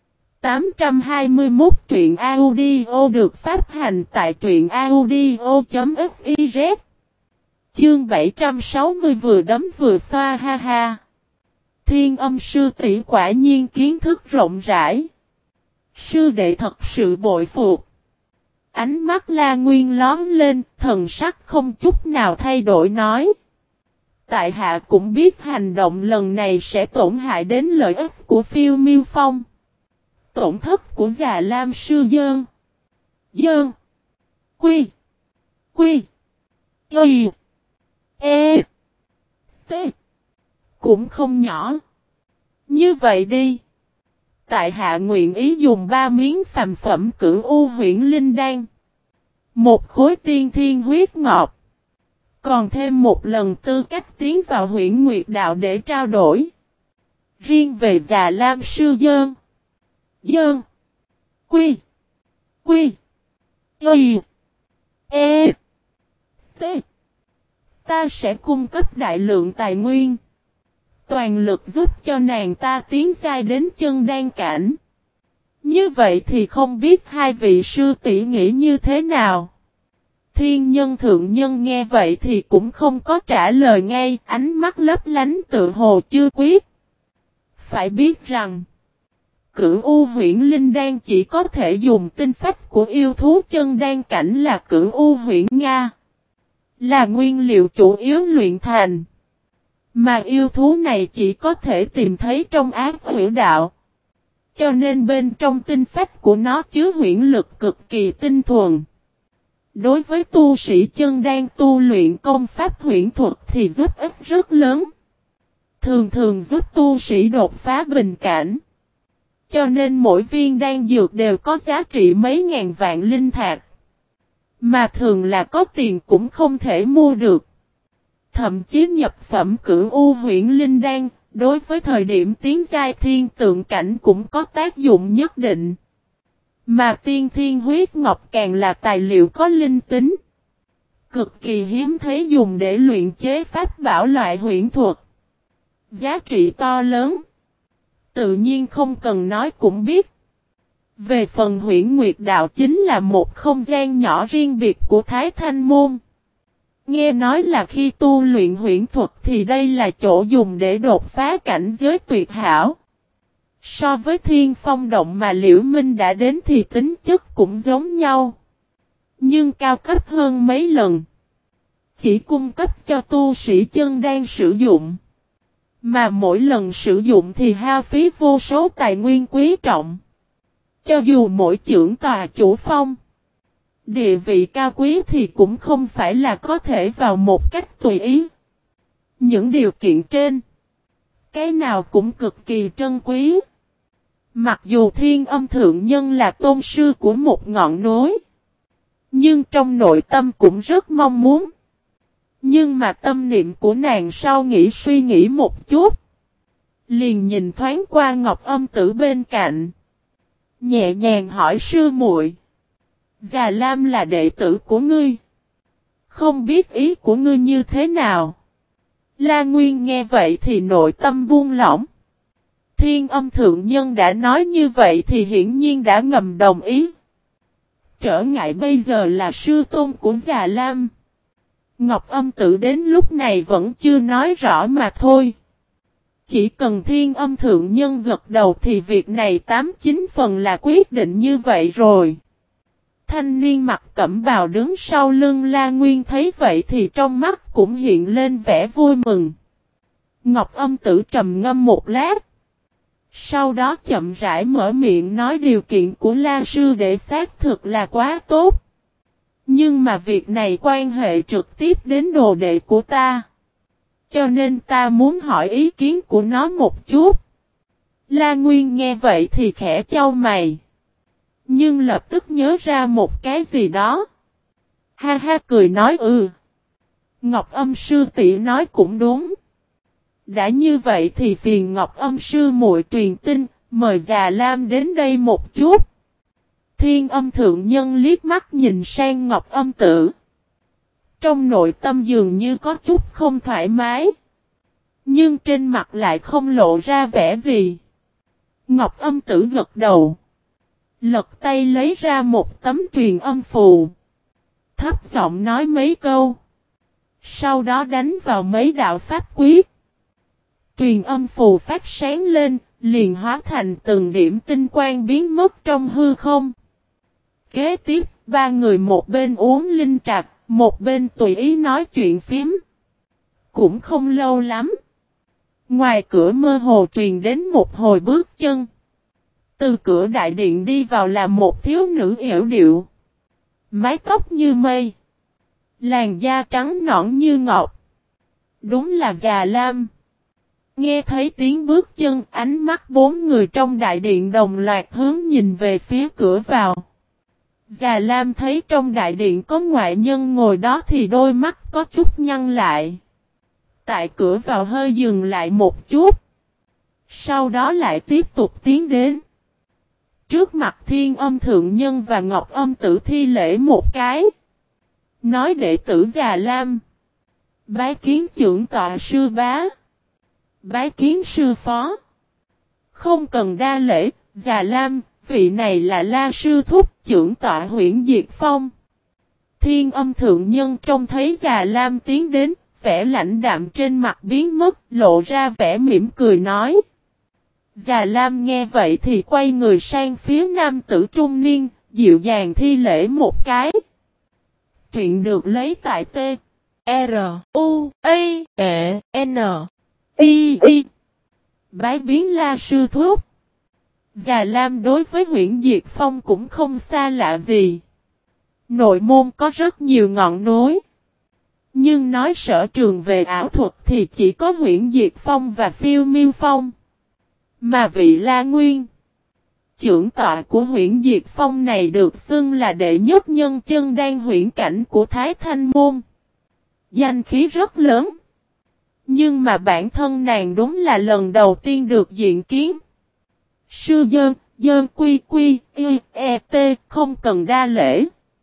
821 truyện audio được phát hành tại truyện audio.fiz. Chương 760 vừa đấm vừa xoa ha ha. Thiên Âm sư tỷ quả nhiên kiến thức rộng rãi. Sư đệ thật sự bội phục. Ánh mắt La Nguyên lóm lên, thần sắc không chút nào thay đổi nói. Tại hạ cũng biết hành động lần này sẽ tổn hại đến lợi ích của Phiêu Miêu Phong. Tổn thất của Già Lam sư dơn. Dơn. Quy. Quy. Y. E. T. Cũng không nhỏ. Như vậy đi. Tại hạ nguyện ý dùng 3 miếng phàm phẩm cửu u huyễn linh đan. Một khối tiên thiên huyết ngọc. Còn thêm một lần tư cách tiến vào huyễn nguyệt đạo để trao đổi. Riêng về Già Lam sư dơn. Dơn. Quy. Quy. Y. E. T. Ta sẽ cung cấp đại lượng tài nguyên. Toàn lực giúp cho nàng ta tiến giai đến chân đan cảnh. Như vậy thì không biết hai vị sư tỷ nghĩ như thế nào. Thiên Nhân Thượng Nhân nghe vậy thì cũng không có trả lời ngay, ánh mắt lấp lánh tự hồ chưa quyết. Phải biết rằng, Cửu U Huyễn Linh Đan chỉ có thể dùng tinh phách của yêu thú chân đan cảnh là Cửu U Huyễn Nga, là nguyên liệu chủ yếu luyện thành. Mà yêu thú này chỉ có thể tìm thấy trong ác huyễn đạo. Cho nên bên trong tinh phách của nó chứa huyễn lực cực kỳ tinh thuần. Đối với tu sĩ chân đan tu luyện công pháp huyễn thuật thì giúp ích rất lớn. Thường thường giúp tu sĩ đột phá bình cảnh. Cho nên mỗi viên đan dược đều có giá trị mấy ngàn vạn linh thạch. Mà thường là có tiền cũng không thể mua được. Thậm chí nhập phẩm Cửu U Huyễn Linh Đan, đối với thời điểm tiến giai thiên tượng cảnh cũng có tác dụng nhất định. Mà tiên thiên huyết ngọc càng là tài liệu có linh tính. Cực kỳ hiếm thấy dùng để luyện chế pháp bảo loại huyễn thuật. Giá trị to lớn. Tự nhiên không cần nói cũng biết. Về phần Huyễn Nguyệt Đạo chính là một không gian nhỏ riêng biệt của Thái Thanh Môn. Nghe nói là khi tu luyện huyễn thuật thì đây là chỗ dùng để đột phá cảnh giới tuyệt hảo. So với Thiên Phong Động mà Liễu Minh đã đến thì tính chất cũng giống nhau. Nhưng cao cấp hơn mấy lần. Chỉ cung cấp cho tu sĩ chân đan sử dụng. Mà mỗi lần sử dụng thì hao phí vô số tài nguyên quý trọng. Cho dù mỗi trưởng tòa chủ phong, địa vị cao quý thì cũng không phải là có thể vào một cách tùy ý. Những điều kiện trên, cái nào cũng cực kỳ trân quý. Mặc dù Thiên Âm Thượng Nhân là tôn sư của một ngọn núi, nhưng trong nội tâm cũng rất mong muốn. Nhưng mà tâm niệm của nàng sau suy nghĩ một chút, liền nhìn thoáng qua Ngọc Âm Tử bên cạnh, nhẹ nhàng hỏi sư muội, Già Lam là đệ tử của ngươi, không biết ý của ngươi như thế nào? La Nguyên nghe vậy thì nội tâm buông lỏng. Thiên Âm Thượng Nhân đã nói như vậy thì hiển nhiên đã ngầm đồng ý. Trở ngại bây giờ là sư tôn của Già Lam. Ngọc Âm Tử đến lúc này vẫn chưa nói rõ mà thôi. Chỉ cần Thiên Âm Thượng Nhân gật đầu thì việc này 89 phần là quyết định như vậy rồi. Thanh niên mặc cẩm bào đứng sau lưng La Nguyên thấy vậy thì trong mắt cũng hiện lên vẻ vui mừng. Ngọc Âm Tử trầm ngâm một lát. Sau đó chậm rãi mở miệng nói điều kiện của La Sư để xác thực là quá tốt. Nhưng mà việc này quan hệ trực tiếp đến đồ đệ của ta. Cho nên ta muốn hỏi ý kiến của nó một chút. La Nguyên nghe vậy thì khẽ chau mày. Nhưng lập tức nhớ ra một cái gì đó. Ha ha cười nói Ngọc Âm sư tỷ nói cũng đúng. Đã như vậy thì phiền Ngọc Âm sư muội truyền tin, mời Già Lam đến đây một chút. Thiên Âm Thượng Nhân liếc mắt nhìn sang Ngọc Âm Tử. Trong nội tâm dường như có chút không thoải mái. Nhưng trên mặt lại không lộ ra vẻ gì. Ngọc Âm Tử gật đầu. Lật tay lấy ra một tấm truyền âm phù. Thấp giọng nói mấy câu. Sau đó đánh vào mấy đạo pháp quyết. Truyền âm phù phát sáng lên, liền hóa thành từng điểm tinh quang biến mất trong hư không. Kế tiếp, ba người một bên uống linh trà, một bên tùy ý nói chuyện phím. Cũng không lâu lắm. Ngoài cửa mơ hồ truyền đến một hồi bước chân. Từ cửa đại điện đi vào là một thiếu nữ yểu điệu. Mái tóc như mây. Làn da trắng nõn như ngọc. Đúng là Già Lam. Nghe thấy tiếng bước chân, ánh mắt bốn người trong đại điện đồng loạt hướng nhìn về phía cửa vào. Già Lam thấy trong đại điện có ngoại nhân ngồi đó thì đôi mắt có chút nhăn lại. Tại cửa vào hơi dừng lại một chút. Sau đó lại tiếp tục tiến đến. Trước mặt Thiên Âm Thượng Nhân và Ngọc Âm Tử thi lễ một cái. Nói đệ tử Già Lam. Bái kiến trưởng tọa sư bá. Bái kiến sư phó. Không cần đa lễ, Già Lam, vị này là La sư thúc trưởng tọa Huyễn Diệt Phong. Thiên Âm thượng nhân trông thấy Già Lam tiến đến, vẻ lãnh đạm trên mặt biến mất, lộ ra vẻ mỉm cười nói. Già Lam nghe vậy thì quay người sang phía nam tử trung niên, dịu dàng thi lễ một cái. Truyện được lấy tại T. R. U. A. E. N. I. I. Bái biến La sư thúc. Già Lam đối với Huyễn Diệt Phong cũng không xa lạ gì. Nội môn có rất nhiều ngọn núi. Nhưng nói sở trường về ảo thuật thì chỉ có Huyễn Diệt Phong và Phiêu Miêu Phong. Mà vị La Nguyên, trưởng tọa của Huyễn Diệt Phong này được xưng là đệ nhất nhân chân đan huyễn cảnh của Thái Thanh Môn. Danh khí rất lớn. Nhưng mà bản thân nàng đúng là lần đầu tiên được diện kiến. Sư dơn quy quy, t không cần đa lễ.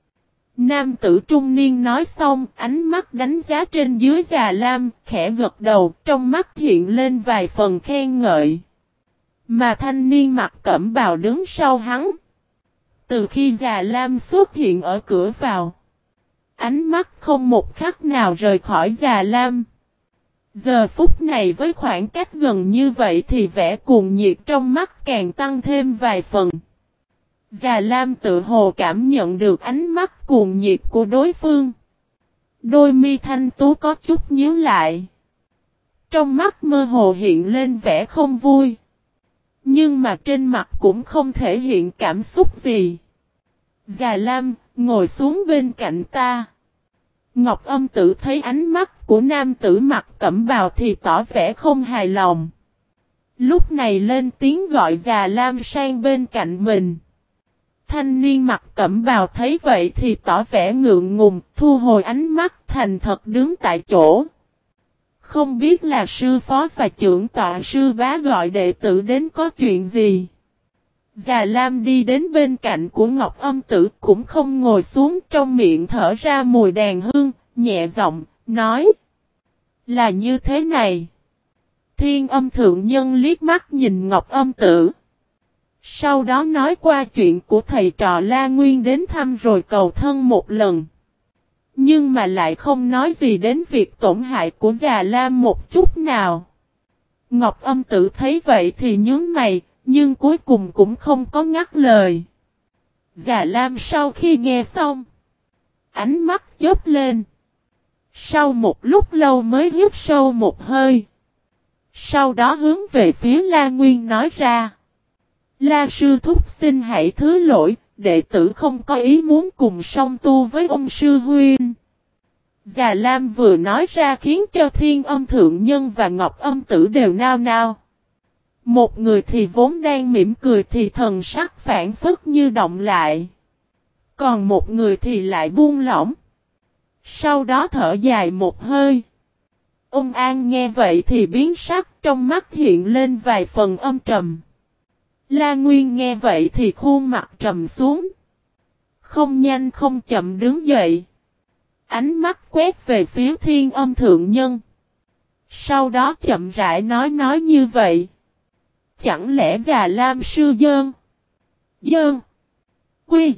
Nam tử trung niên nói xong, ánh mắt đánh giá trên dưới Già Lam, khẽ gật đầu, trong mắt hiện lên vài phần khen ngợi. Mà thanh niên mặc cẩm bào đứng sau hắn. Từ khi Già Lam xuất hiện ở cửa vào, ánh mắt không một khắc nào rời khỏi Già Lam. Giờ phút này với khoảng cách gần như vậy thì vẻ cuồng nhiệt trong mắt càng tăng thêm vài phần. Già Lam tự hồ cảm nhận được ánh mắt cuồng nhiệt của đối phương. Đôi mi thanh tú có chút nhíu lại. Trong mắt mơ hồ hiện lên vẻ không vui. Nhưng mà trên mặt cũng không thể hiện cảm xúc gì. Già Lam, ngồi xuống bên cạnh ta. Ngọc Âm Tử thấy ánh mắt của nam tử mặc cẩm bào thì tỏ vẻ không hài lòng. Lúc này lên tiếng gọi Già Lam sang bên cạnh mình. Thanh niên mặc cẩm bào thấy vậy thì tỏ vẻ ngượng ngùng, thu hồi ánh mắt thành thật đứng tại chỗ. Không biết là sư phó và trưởng tọa sư bá gọi đệ tử đến có chuyện gì. Già Lam đi đến bên cạnh của Ngọc Âm Tử cũng không ngồi xuống, trong miệng thở ra mùi đàn hương, nhẹ giọng, nói. Là như thế này. Thiên Âm thượng nhân liếc mắt nhìn Ngọc Âm Tử. Sau đó nói qua chuyện của thầy trò La Nguyên đến thăm rồi cầu thân một lần. Nhưng mà lại không nói gì đến việc tổn hại của Già Lam một chút nào. Ngọc Âm Tử thấy vậy thì nhướng mày, nhưng cuối cùng cũng không có ngắt lời. Già Lam sau khi nghe xong, ánh mắt chớp lên. Sau một lúc lâu mới hít sâu một hơi. Sau đó hướng về phía La Nguyên nói ra. La sư thúc xin hãy thứ lỗi, đệ tử không có ý muốn cùng song tu với ông sư huynh. Già Lam vừa nói ra khiến cho Thiên Âm thượng nhân và Ngọc Âm Tử đều nao nao. Một người thì vốn đang mỉm cười thì thần sắc phản phất như động lại. Còn một người thì lại buông lỏng. Sau đó thở dài một hơi. Ông An nghe vậy thì biến sắc, trong mắt hiện lên vài phần âm trầm. La Nguyên nghe vậy thì khuôn mặt trầm xuống. Không nhanh không chậm đứng dậy. Ánh mắt quét về phía Thiên Âm thượng nhân. Sau đó chậm rãi nói như vậy. Chẳng lẽ Già Lam sư dơn? Quy.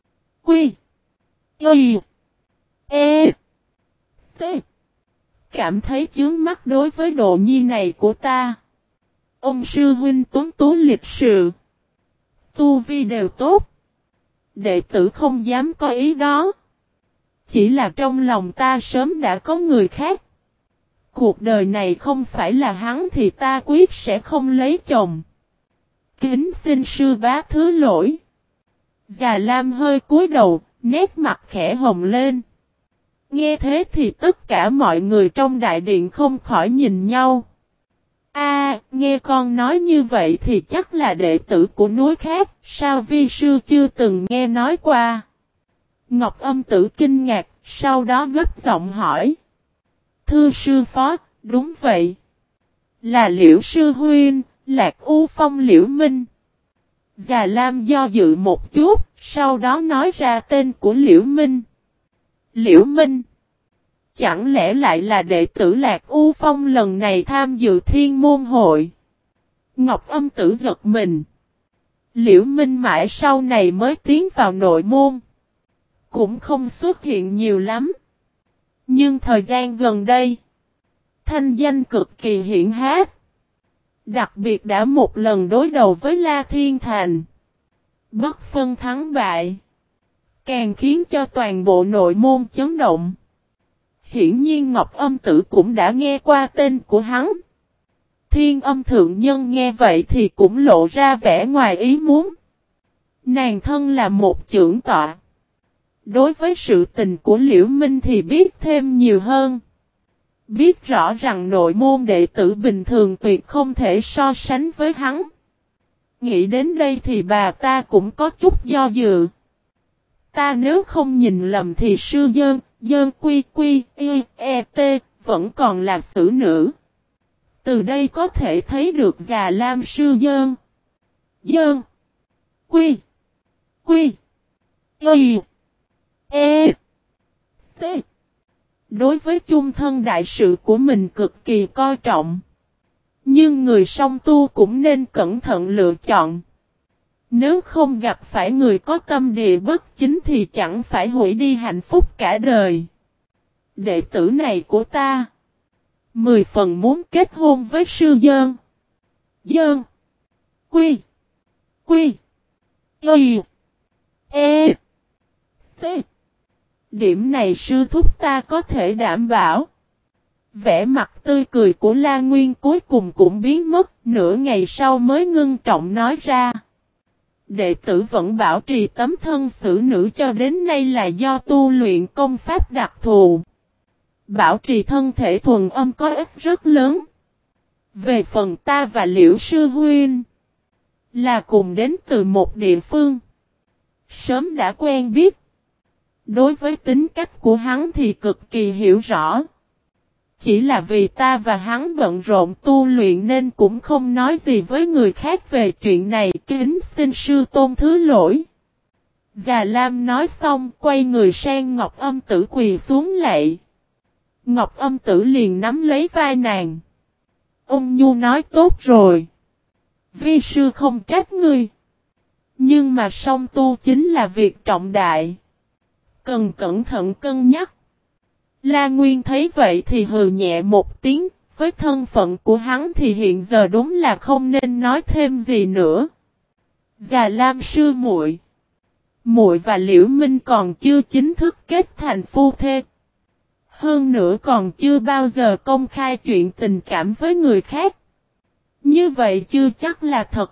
Y. E. T. Cảm thấy chướng mắt đối với độ nhi này của ta. Ông sư huynh tuấn tú lịch sự. Tu vi đều tốt. Đệ tử không dám có ý đó. Chỉ là trong lòng ta sớm đã có người khác. Cuộc đời này không phải là hắn thì ta quyết sẽ không lấy chồng. Kính xin sư bá thứ lỗi. Già Lam hơi cúi đầu, nét mặt khẽ hồng lên. Nghe thế thì tất cả mọi người trong đại điện không khỏi nhìn nhau. Nghe con nói như vậy thì chắc là đệ tử của núi khác, sao vi sư chưa từng nghe nói qua. Ngọc Âm Tử kinh ngạc, sau đó gấp giọng hỏi. Thưa sư phó, đúng vậy. Là Liễu sư huynh, Lạc U Phong Liễu Minh. Già Lam do dự một chút, sau đó nói ra tên của Liễu Minh. Liễu Minh. Chẳng lẽ lại là đệ tử Lạc U Phong lần này tham dự thiên môn hội? Ngọc Âm Tử giật mình. Liễu Minh mãi sau này mới tiến vào nội môn. cũng không xuất hiện nhiều lắm. Nhưng thời gian gần đây, thanh danh cực kỳ hiển hách. Đặc biệt đã một lần đối đầu với La Thiên Thành. Bất phân thắng bại. Càng khiến cho toàn bộ nội môn chấn động. Hiển nhiên Ngọc Âm Tử cũng đã nghe qua tên của hắn. Thiên Âm Thượng Nhân nghe vậy thì cũng lộ ra vẻ ngoài ý muốn. Nàng thân là một trưởng tọa. Đối với sự tình của Liễu Minh thì biết thêm nhiều hơn. Biết rõ rằng nội môn đệ tử bình thường tuyệt không thể so sánh với hắn. Nghĩ đến đây thì bà ta cũng có chút do dự. Ta nếu không nhìn lầm thì sư Dơn quy quy e t vẫn còn là xử nữ. Từ đây có thể thấy được Già Lam sư Dơn quy quy e t đối với chung thân đại sự của mình cực kỳ coi trọng. Nhưng người song tu cũng nên cẩn thận lựa chọn. Nếu không gặp phải người có tâm địa bất chính thì chẳng phải hủy đi hạnh phúc cả đời. Đệ tử này của ta 10 phần muốn kết hôn với sư Dơn quy e t. Điểm này sư thúc ta có thể đảm bảo. Vẻ mặt tươi cười của La Nguyên cuối cùng cũng biến mất, nửa ngày sau mới ngưng trọng nói ra. Đệ tử vẫn bảo trì tấm thân xử nữ cho đến nay là do tu luyện công pháp đặc thù. Bảo trì thân thể thuần âm có ích rất lớn. Về phần ta và Liễu Sư Huynh, là cùng đến từ một địa phương. Sớm đã quen biết. Đối với tính cách của hắn thì cực kỳ hiểu rõ. Chỉ là vì ta và hắn bận rộn tu luyện nên cũng không nói gì với người khác về chuyện này, kính xin sư tôn thứ lỗi. Già Lam nói xong quay người sang Ngọc Âm Tử quỳ xuống lạy. Ngọc Âm Tử liền nắm lấy vai nàng. Ông Nhu nói tốt rồi. Vi sư không trách ngươi. Nhưng mà song tu chính là việc trọng đại. Cần cẩn thận cân nhắc. La Nguyên thấy vậy thì hừ nhẹ một tiếng, với thân phận của hắn thì hiện giờ đúng là không nên nói thêm gì nữa. Già Lam sư muội, muội và Liễu Minh còn chưa chính thức kết thành phu thê. Hơn nữa còn chưa bao giờ công khai chuyện tình cảm với người khác. Như vậy chưa chắc là thật.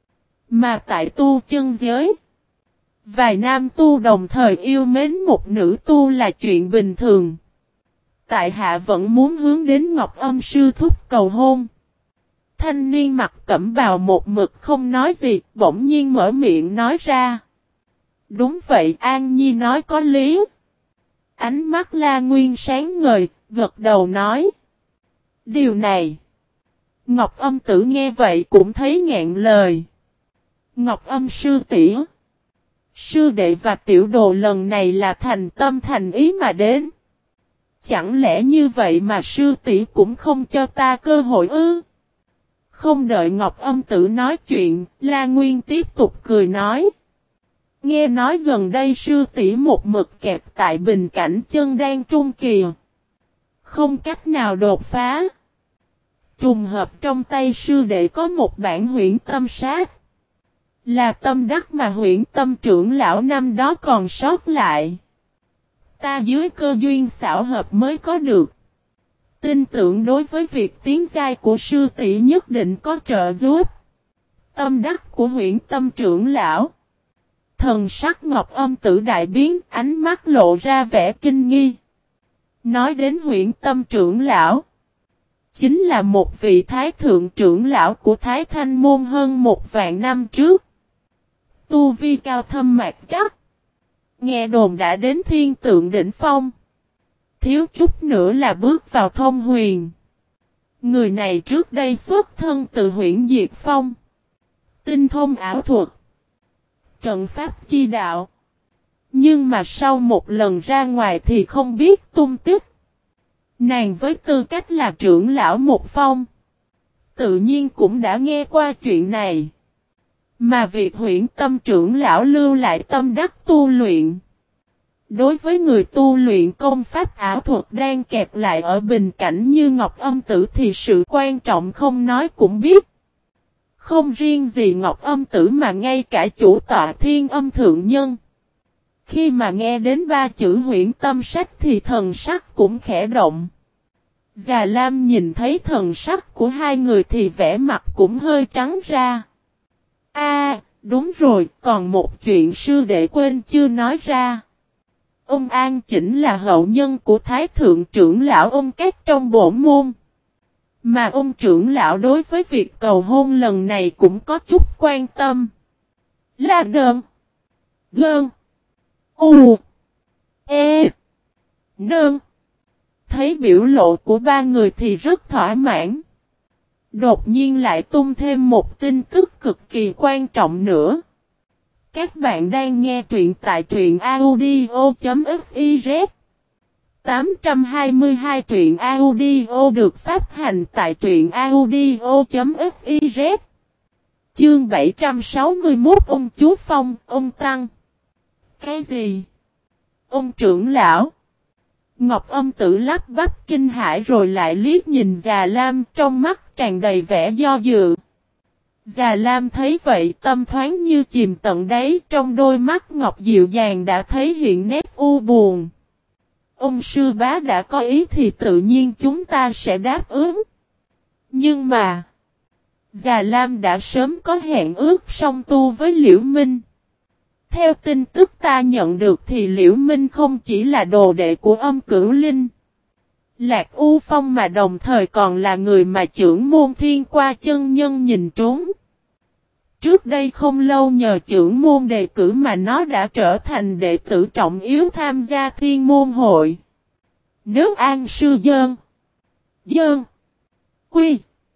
Mà tại tu chân giới, vài nam tu đồng thời yêu mến một nữ tu là chuyện bình thường. Tại hạ vẫn muốn hướng đến Ngọc Âm sư thúc cầu hôn. Thanh niên mặc cẩm bào một mực không nói gì, bỗng nhiên mở miệng nói ra. Đúng vậy, An Nhi nói có lý. Ánh mắt La Nguyên sáng ngời, gật đầu nói. Điều này, Ngọc Âm Tử nghe vậy cũng thấy nghẹn lời. Ngọc Âm sư tỷ, sư đệ và tiểu đồ lần này là thành tâm thành ý mà đến. Chẳng lẽ như vậy mà sư tỷ cũng không cho ta cơ hội ư? Không đợi Ngọc Âm Tử nói chuyện, La Nguyên tiếp tục cười nói. Nghe nói gần đây sư tỷ một mực kẹp tại bình cảnh chân đan trung kỳ. Không cách nào đột phá. Trùng hợp trong tay sư đệ có một bản huyễn tâm sát. Là tâm đắc mà huyễn tâm trưởng lão năm đó còn sót lại. Ta dưới cơ duyên xảo hợp mới có được. Tin tưởng đối với việc tiến giai của sư tỷ nhất định có trợ giúp. Tâm đắc của huyễn tâm trưởng lão. Thần sắc Ngọc Âm Tử đại biến, ánh mắt lộ ra vẻ kinh nghi. Nói đến huyễn tâm trưởng lão, chính là một vị thái thượng trưởng lão của Thái Thanh Môn hơn 1000 năm trước. Tu vi cao thâm mạc chắc. Nghe đồn đã đến thiên tượng đỉnh phong. Thiếu chút nữa là bước vào thông huyền. Người này trước đây xuất thân từ huyện Diệt Phong. Tinh thông ảo thuật, trận pháp chi đạo. Nhưng mà sau một lần ra ngoài thì không biết tung tích. Nàng với tư cách là trưởng lão một phong, tự nhiên cũng đã nghe qua chuyện này. Mà việc huyễn tâm trưởng lão lưu lại tâm đắc tu luyện, Đối với người tu luyện công pháp ảo thuật đang kẹt lại ở bình cảnh như Ngọc Âm Tử thì sự quan trọng không nói cũng biết. Không riêng gì Ngọc Âm Tử mà ngay cả chủ tọa Thiên Âm Thượng Nhân. Khi mà nghe đến ba chữ huyễn tâm sách thì thần sắc cũng khẽ động. Già Lam nhìn thấy thần sắc của hai người thì vẻ mặt cũng hơi trắng ra. Đúng rồi, còn một chuyện sư đệ quên chưa nói ra. Ông An Chỉnh là hậu nhân của Thái Thượng trưởng lão ông Các trong bổn môn. Mà ông trưởng lão đối với việc cầu hôn lần này cũng có chút quan tâm. Là Nơn. Gơn. U. E. Nơn. Thấy biểu lộ của ba người thì rất thỏa mãn. Đột nhiên lại tung thêm một tin tức cực kỳ quan trọng nữa. Các bạn đang nghe truyện tại truyện audio.fiz 822 truyện audio được phát hành tại truyện audio.fiz. Chương 761 ông Chú Phong, ông Tăng. Cái gì? Ông trưởng lão? Ngọc Âm Tử lắp bắp kinh hãi rồi lại liếc nhìn Già Lam trong mắt tràn đầy vẻ do dự. Già Lam thấy vậy tâm thoáng như chìm tận đáy, trong đôi mắt ngọc dịu dàng đã thấy hiện nét u buồn. Ông sư bá đã có ý thì tự nhiên chúng ta sẽ đáp ứng. Nhưng mà Già Lam đã sớm có hẹn ước song tu với Liễu Minh. Theo tin tức ta nhận được thì Liễu Minh không chỉ là đồ đệ của Âm Cửu Linh, Lạc U Phong mà đồng thời còn là người mà trưởng môn Thiên Qua chân nhân nhìn trúng. Trước đây không lâu nhờ trưởng môn đề cử mà nó đã trở thành đệ tử trọng yếu tham gia Thiên Môn Hội. Nếu An Sư Dơn, Quy,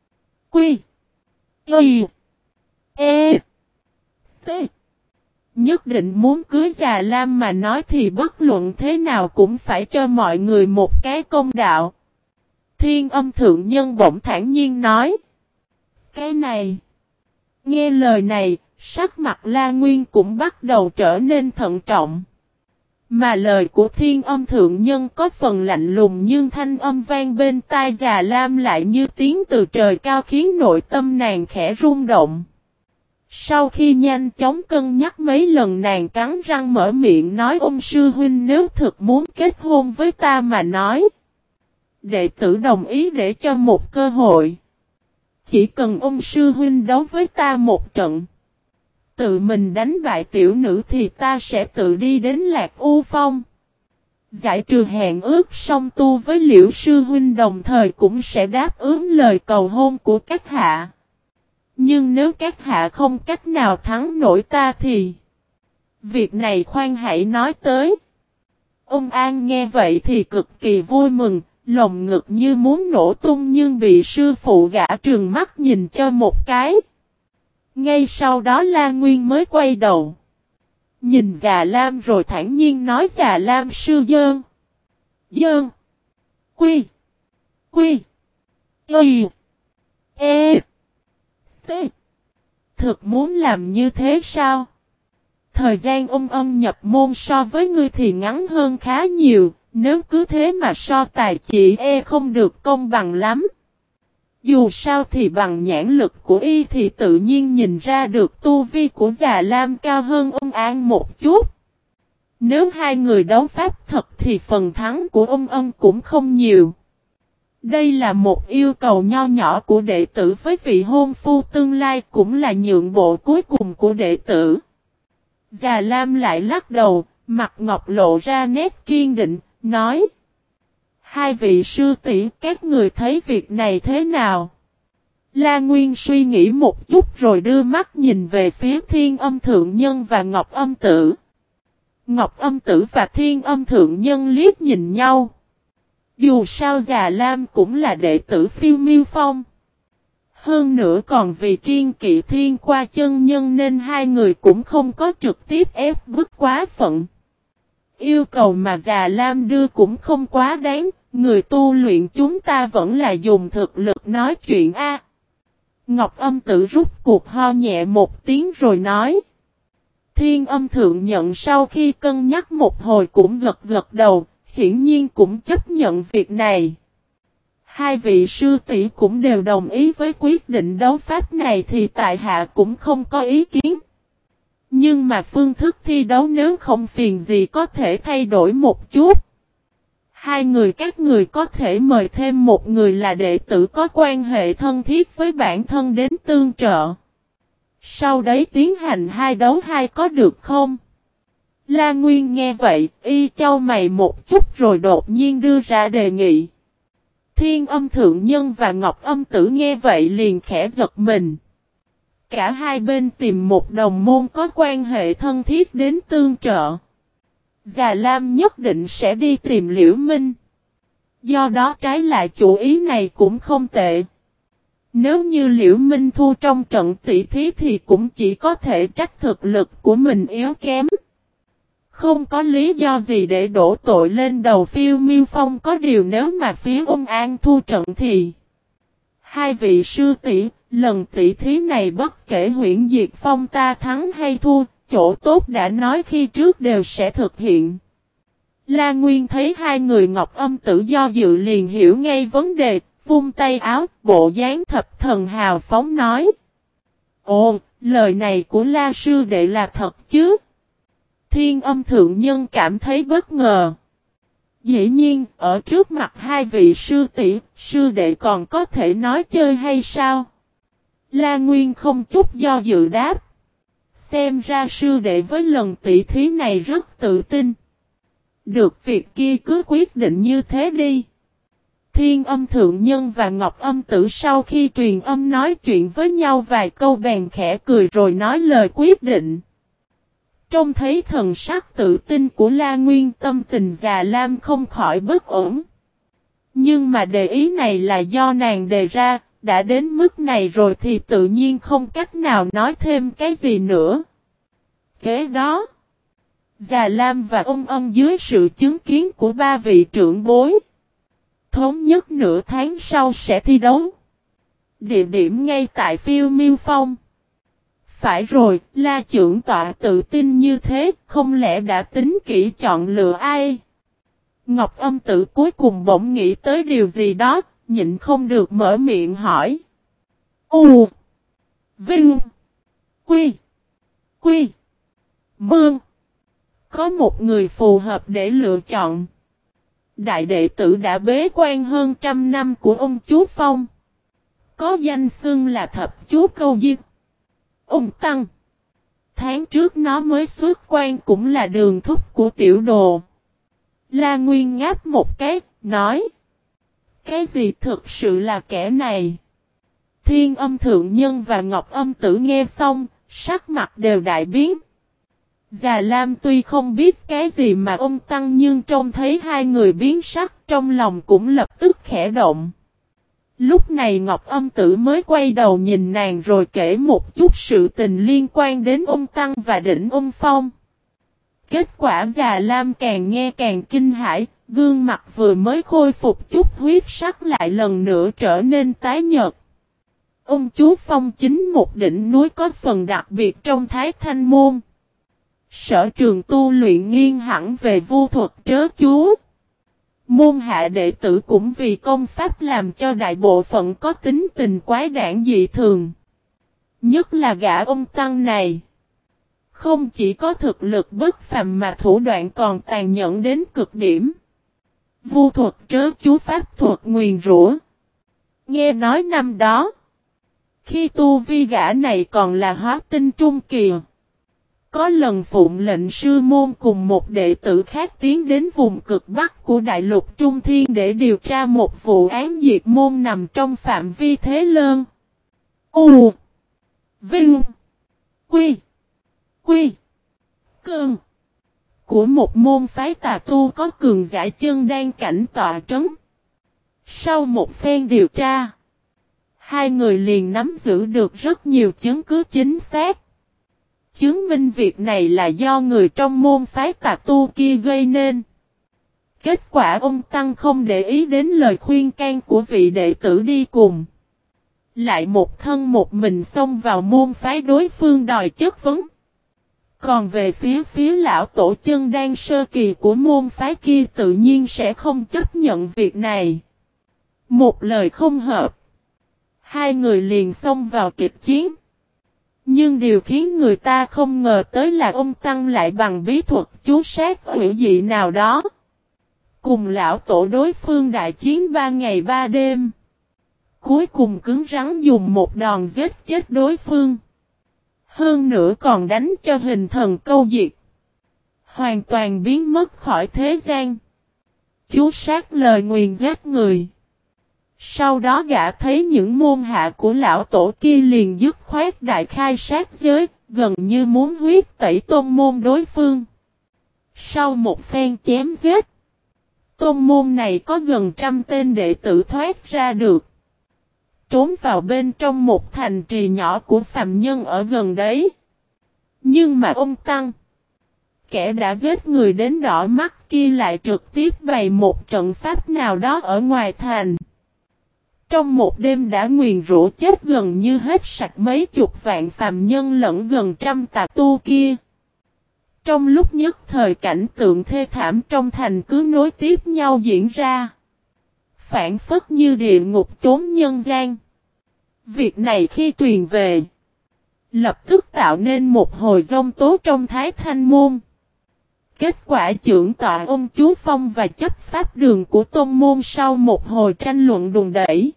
Y, E, T nhất định muốn cưới Già Lam mà nói thì bất luận thế nào cũng phải cho mọi người một cái công đạo. Thiên Âm Thượng Nhân bỗng thản nhiên nói. Cái này. Nghe lời này, sắc mặt La Nguyên cũng bắt đầu trở nên thận trọng. Mà lời của Thiên Âm Thượng Nhân có phần lạnh lùng nhưng thanh âm vang bên tai Già Lam lại như tiếng từ trời cao khiến nội tâm nàng khẽ rung động. Sau khi nhanh chóng cân nhắc mấy lần nàng cắn răng mở miệng nói ông sư huynh nếu thực muốn kết hôn với ta mà nói. Đệ tử đồng ý để cho một cơ hội. Chỉ cần ông sư huynh đấu với ta một trận. Tự mình đánh bại tiểu nữ thì ta sẽ tự đi đến Lạc U Phong. Giải trừ hẹn ước song tu với Liễu sư huynh đồng thời cũng sẽ đáp ứng lời cầu hôn của các hạ. Nhưng nếu các hạ không cách nào thắng nổi ta thì việc này khoan hãy nói tới. Ông An nghe vậy thì cực kỳ vui mừng, lồng ngực như muốn nổ tung nhưng bị sư phụ gã trừng mắt nhìn cho một cái. Ngay sau đó La Nguyên mới quay đầu. Nhìn Già Lam rồi thản nhiên nói Già Lam sư Dơn. Quy. Y. E. T. Thực muốn làm như thế sao? Thời gian ông nhập môn so với ngươi thì ngắn hơn khá nhiều, nếu cứ thế mà so tài chị không được công bằng lắm. Dù sao thì bằng nhãn lực của y thì tự nhiên nhìn ra được tu vi của Già Lam cao hơn ông An một chút. Nếu hai người đấu pháp thật thì phần thắng của ông cũng không nhiều. Đây là một yêu cầu nho nhỏ của đệ tử với vị hôn phu tương lai cũng là nhượng bộ cuối cùng của đệ tử. Già Lam lại lắc đầu, mặt ngọc lộ ra nét kiên định, nói. Hai vị sư tỷ các người thấy việc này thế nào? La Nguyên suy nghĩ một chút rồi đưa mắt nhìn về phía Thiên Âm Thượng Nhân và Ngọc Âm Tử. Ngọc Âm Tử và Thiên Âm Thượng Nhân liếc nhìn nhau. Dù sao Già Lam cũng là đệ tử Phiêu Miêu Phong. Hơn nữa còn vì kiên kỵ Thiên Qua chân nhân nên hai người cũng không có trực tiếp ép bức quá phận. Yêu cầu mà Già Lam đưa cũng không quá đáng, người tu luyện chúng ta vẫn là dùng thực lực nói chuyện a. Ngọc Âm Tử rút cuộc ho nhẹ một tiếng rồi nói. Thiên Âm Thượng Nhận sau khi cân nhắc một hồi cũng gật gật đầu, hiển nhiên cũng chấp nhận việc này. Hai vị sư tỷ cũng đều đồng ý với quyết định đấu pháp này thì tại hạ cũng không có ý kiến. Nhưng mà phương thức thi đấu nếu không phiền gì có thể thay đổi một chút. Hai người các người có thể mời thêm một người là đệ tử có quan hệ thân thiết với bản thân đến tương trợ. Sau đấy tiến hành hai đấu hai có được không? La Nguyên nghe vậy, y chau mày một chút rồi đột nhiên đưa ra đề nghị. Thiên Âm Thượng Nhân và Ngọc Âm Tử nghe vậy liền khẽ giật mình. Cả hai bên tìm một đồng môn có quan hệ thân thiết đến tương trợ. Già Lam nhất định sẽ đi tìm Liễu Minh. Do đó trái lại chủ ý này cũng không tệ. Nếu như Liễu Minh thua trong trận tỷ thí thì cũng chỉ có thể trách thực lực của mình yếu kém. Không có lý do gì để đổ tội lên đầu Phiêu Miêu Phong, có điều nếu mà phía Ung An thua trận thì hai vị sư tỷ, lần tỷ thí này bất kể Huyễn Diệt Phong ta thắng hay thua, chỗ tốt đã nói khi trước đều sẽ thực hiện. La Nguyên thấy hai người Ngọc Âm Tử do dự liền hiểu ngay vấn đề, vung tay áo, bộ dáng thập thần hào phóng nói. Ồ, lời này của La Sư Đệ là thật chứ? Thiên Âm Thượng Nhân cảm thấy bất ngờ. Dĩ nhiên, ở trước mặt hai vị sư tỷ, sư đệ còn có thể nói chơi hay sao? La Nguyên không chút do dự đáp. Xem ra sư đệ với lần tỷ thí này rất tự tin. Được, việc kia cứ quyết định như thế đi. Thiên Âm Thượng Nhân và Ngọc Âm Tử sau khi truyền âm nói chuyện với nhau vài câu bèn khẽ cười rồi nói lời quyết định. Trông thấy thần sắc tự tin của La Nguyên, tâm tình Già Lam không khỏi bất ổn. Nhưng mà đề ý này là do nàng đề ra, đã đến mức này rồi thì tự nhiên không cách nào nói thêm cái gì nữa. Kế đó, Già Lam và ông Ân dưới sự chứng kiến của ba vị trưởng bối, thống nhất nửa tháng sau sẽ thi đấu. Địa điểm ngay tại Phiêu Miêu Phong. Phải rồi, La trưởng tọa tự tin như thế, không lẽ đã tính kỹ chọn lựa ai? Ngọc Âm Tử cuối cùng bỗng nghĩ tới điều gì đó, nhịn không được mở miệng hỏi. U Vinh Quy Quy Mương. Có một người phù hợp để lựa chọn. Đại đệ tử đã bế quan hơn 100 năm của ông chú Phong. Có danh xưng là Thập Chú Câu Diệp. Ông Tăng. Tháng trước nó mới xuất quan cũng là đường thúc của tiểu đồ. La Nguyên ngáp một cái, nói. Cái gì thực sự là kẻ này? Thiên Âm Thượng Nhân và Ngọc Âm Tử nghe xong, sắc mặt đều đại biến. Già Lam tuy không biết cái gì mà ông Tăng nhưng trông thấy hai người biến sắc trong lòng cũng lập tức khẽ động. Lúc này Ngọc Âm Tử mới quay đầu nhìn nàng rồi kể một chút sự tình liên quan đến ông Tăng và Đỉnh Ung Phong. Kết quả Già Lam càng nghe càng kinh hãi, gương mặt vừa mới khôi phục chút huyết sắc lại lần nữa trở nên tái nhợt. Ông chú Phong chính một đỉnh núi có phần đặc biệt trong Thái Thanh Môn. Sở trường tu luyện nghiêng hẳn về vu thuật trớ chú. Môn hạ đệ tử cũng vì công pháp làm cho đại bộ phận có tính tình quái đản dị thường. Nhất là gã ông Tăng này. Không chỉ có thực lực bất phàm mà thủ đoạn còn tàn nhẫn đến cực điểm. Vu thuật trớ chú pháp thuật nguyền rủa. Nghe nói năm đó, khi tu vi gã này còn là hóa tinh trung kỳ, có lần phụng lệnh sư môn cùng một đệ tử khác tiến đến vùng cực bắc của đại lục Trung Thiên để điều tra một vụ án diệt môn nằm trong phạm vi Thế Lơn. U Vinh Quy Quy Cơn của một môn phái tà tu có cường giả chân đang cảnh tọa trấn. Sau một phen điều tra, hai người liền nắm giữ được rất nhiều chứng cứ chính xác. Chứng minh việc này là do người trong môn phái tà tu kia gây nên. Kết quả ông Tăng không để ý đến lời khuyên can của vị đệ tử đi cùng. Lại một thân một mình xông vào môn phái đối phương đòi chất vấn. Còn về phía lão tổ chân đan sơ kỳ của môn phái kia tự nhiên sẽ không chấp nhận việc này. Một lời không hợp, hai người liền xông vào kịch chiến. Nhưng điều khiến người ta không ngờ tới là ông Tăng lại bằng bí thuật chú sát hữu dị nào đó. Cùng lão tổ đối phương đại chiến 3 ngày 3 đêm. Cuối cùng cứng rắn dùng một đòn giết chết đối phương. Hơn nữa còn đánh cho hình thần câu diệt. Hoàn toàn biến mất khỏi thế gian. Chú sát lời nguyền giết người. Sau đó gã thấy những môn hạ của lão tổ kia liền dứt khoát đại khai sát giới, gần như muốn huyết tẩy tôn môn đối phương. Sau một phen chém giết, tôn môn này có gần 100 tên đệ tử thoát ra được. Trốn vào bên trong một thành trì nhỏ của phàm nhân ở gần đấy. Nhưng mà ông Tăng, kẻ đã giết người đến đỏ mắt kia lại trực tiếp bày một trận pháp nào đó ở ngoài thành. Trong một đêm đã nguyền rủa chết gần như hết sạch mấy chục vạn phàm nhân lẫn gần 100 tà tu kia. Trong lúc nhất thời cảnh tượng thê thảm trong thành cứ nối tiếp nhau diễn ra. Phản phất như địa ngục chốn nhân gian. Việc này khi truyền về, lập tức tạo nên một hồi giông tố trong Thái Thanh Môn. Kết quả trưởng tọa ông Chú Phong và chấp pháp đường của tôn môn sau một hồi tranh luận đùn đẩy.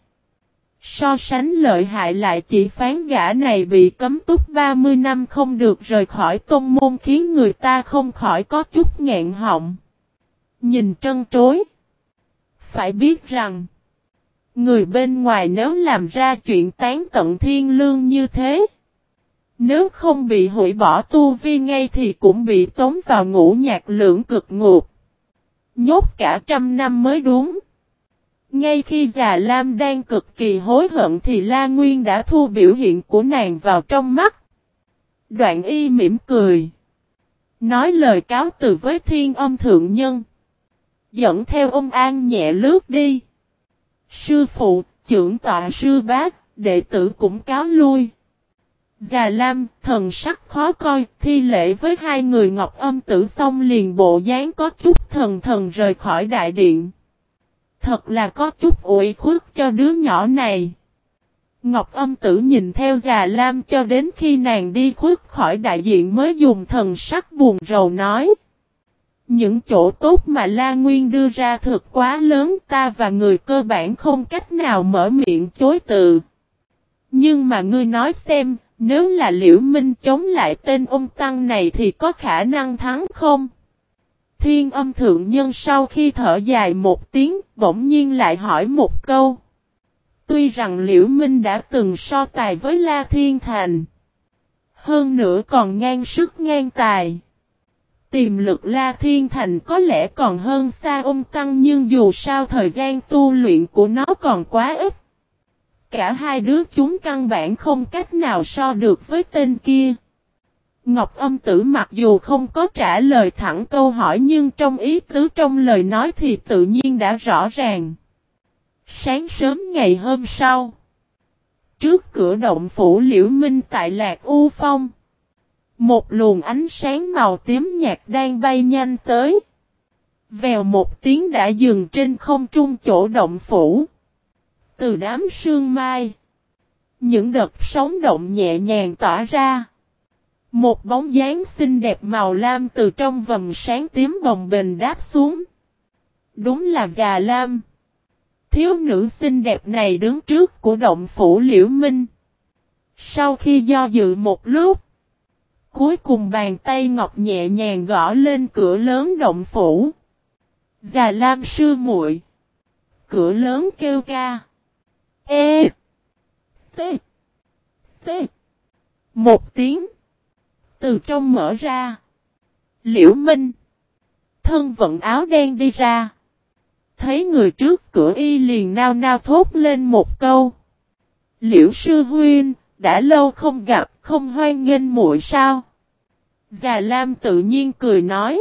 So sánh lợi hại lại chỉ phán gã này bị cấm túc 30 năm không được rời khỏi tôn môn khiến người ta không khỏi có chút nghẹn họng. Nhìn trân trối. Phải biết rằng, người bên ngoài nếu làm ra chuyện tán tận thiên lương như thế, nếu không bị hủy bỏ tu vi ngay thì cũng bị tống vào ngũ nhạc lưỡng cực ngục. Nhốt cả 100 năm mới đúng. Ngay khi Già Lam đang cực kỳ hối hận thì La Nguyên đã thu biểu hiện của nàng vào trong mắt. Đoạn y mỉm cười. Nói lời cáo từ với Thiên Âm Thượng Nhân. Dẫn theo ông An nhẹ lướt đi. Sư phụ, trưởng tọa sư bác, đệ tử cũng cáo lui. Già Lam, thần sắc khó coi, thi lễ với hai người Ngọc Âm Tử xong liền bộ dáng có chút thần rời khỏi đại điện. Thật là có chút ủy khuất cho đứa nhỏ này. Ngọc Âm Tử nhìn theo Già Lam cho đến khi nàng đi khuất khỏi đại diện mới dùng thần sắc buồn rầu nói. Những chỗ tốt mà La Nguyên đưa ra thực quá lớn, ta và người cơ bản không cách nào mở miệng chối từ. Nhưng mà ngươi nói xem, nếu là Liễu Minh chống lại tên ông Tăng này thì có khả năng thắng không? Thiên Âm Thượng Nhân sau khi thở dài một tiếng, bỗng nhiên lại hỏi một câu. Tuy rằng Liễu Minh đã từng so tài với La Thiên Thành, hơn nữa còn ngang sức ngang tài. Tiềm lực La Thiên Thành có lẽ còn hơn xa ông Tăng, nhưng dù sao thời gian tu luyện của nó còn quá ít. Cả hai đứa chúng căn bản không cách nào so được với tên kia. Ngọc Âm Tử mặc dù không có trả lời thẳng câu hỏi nhưng trong ý tứ trong lời nói thì tự nhiên đã rõ ràng. Sáng sớm ngày hôm sau, trước cửa động phủ Liễu Minh tại Lạc U Phong, một luồng ánh sáng màu tím nhạt đang bay nhanh tới. Vèo một tiếng đã dừng trên không trung chỗ động phủ. Từ đám sương mai, những đợt sóng động nhẹ nhàng tỏa ra. Một bóng dáng xinh đẹp màu lam từ trong vầng sáng tím bồng bềnh đáp xuống. Đúng là Già Lam. Thiếu nữ xinh đẹp này đứng trước của động phủ Liễu Minh. Sau khi do dự một lúc, cuối cùng bàn tay ngọc nhẹ nhàng gõ lên cửa lớn động phủ. Già Lam sư muội. Cửa lớn kêu ca. E. T. T. Một tiếng. Từ trong mở ra. Liễu Minh. Thân vận áo đen đi ra. Thấy người trước cửa y liền nao nao thốt lên một câu. Liễu sư huynh, đã lâu không gặp, không hoan nghênh muội sao? Già Lam tự nhiên cười nói.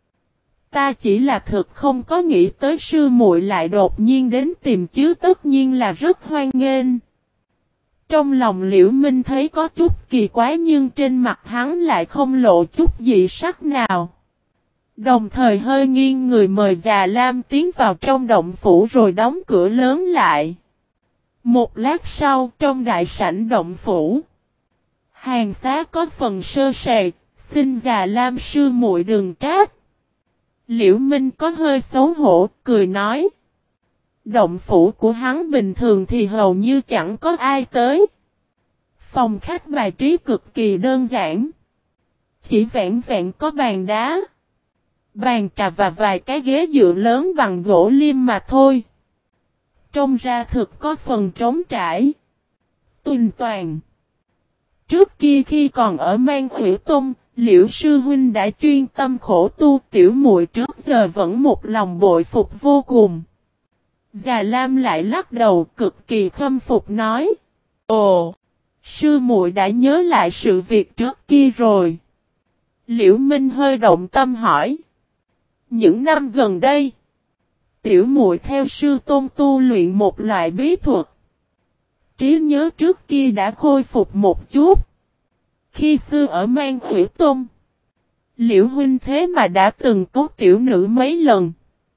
Ta chỉ là thực không có nghĩ tới sư muội lại đột nhiên đến tìm chứ tất nhiên là rất hoan nghênh. Trong lòng Liễu Minh thấy có chút kỳ quái nhưng trên mặt hắn lại không lộ chút dị sắc nào. Đồng thời hơi nghiêng người mời Già Lam tiến vào trong động phủ rồi đóng cửa lớn lại. Một lát sau trong đại sảnh động phủ, hàng xá có phần sơ sài, xin Già Lam sư muội đừng trách. Liễu Minh có hơi xấu hổ, cười nói. Động phủ của hắn bình thường thì hầu như chẳng có ai tới. Phòng khách bài trí cực kỳ đơn giản. Chỉ vẹn vẹn có bàn đá, bàn trà và vài cái ghế dựa lớn bằng gỗ liêm mà thôi. Trông ra thực có phần trống trải, tuỳnh toàng. Trước kia khi còn ở Mang Hủy Tông, Liễu sư huynh đã chuyên tâm khổ tu, tiểu muội trước giờ vẫn một lòng bội phục vô cùng. Già Lam lại lắc đầu cực kỳ khâm phục nói. Ồ, sư muội đã nhớ lại sự việc trước kia rồi. Liễu Minh hơi động tâm hỏi. Những năm gần đây, tiểu muội theo sư tôn tu luyện một loại bí thuật. Trí nhớ trước kia đã khôi phục một chút. Khi xưa ở Mang Hủy Tông, Liễu huynh thế mà đã từng cứu tiểu nữ mấy lần.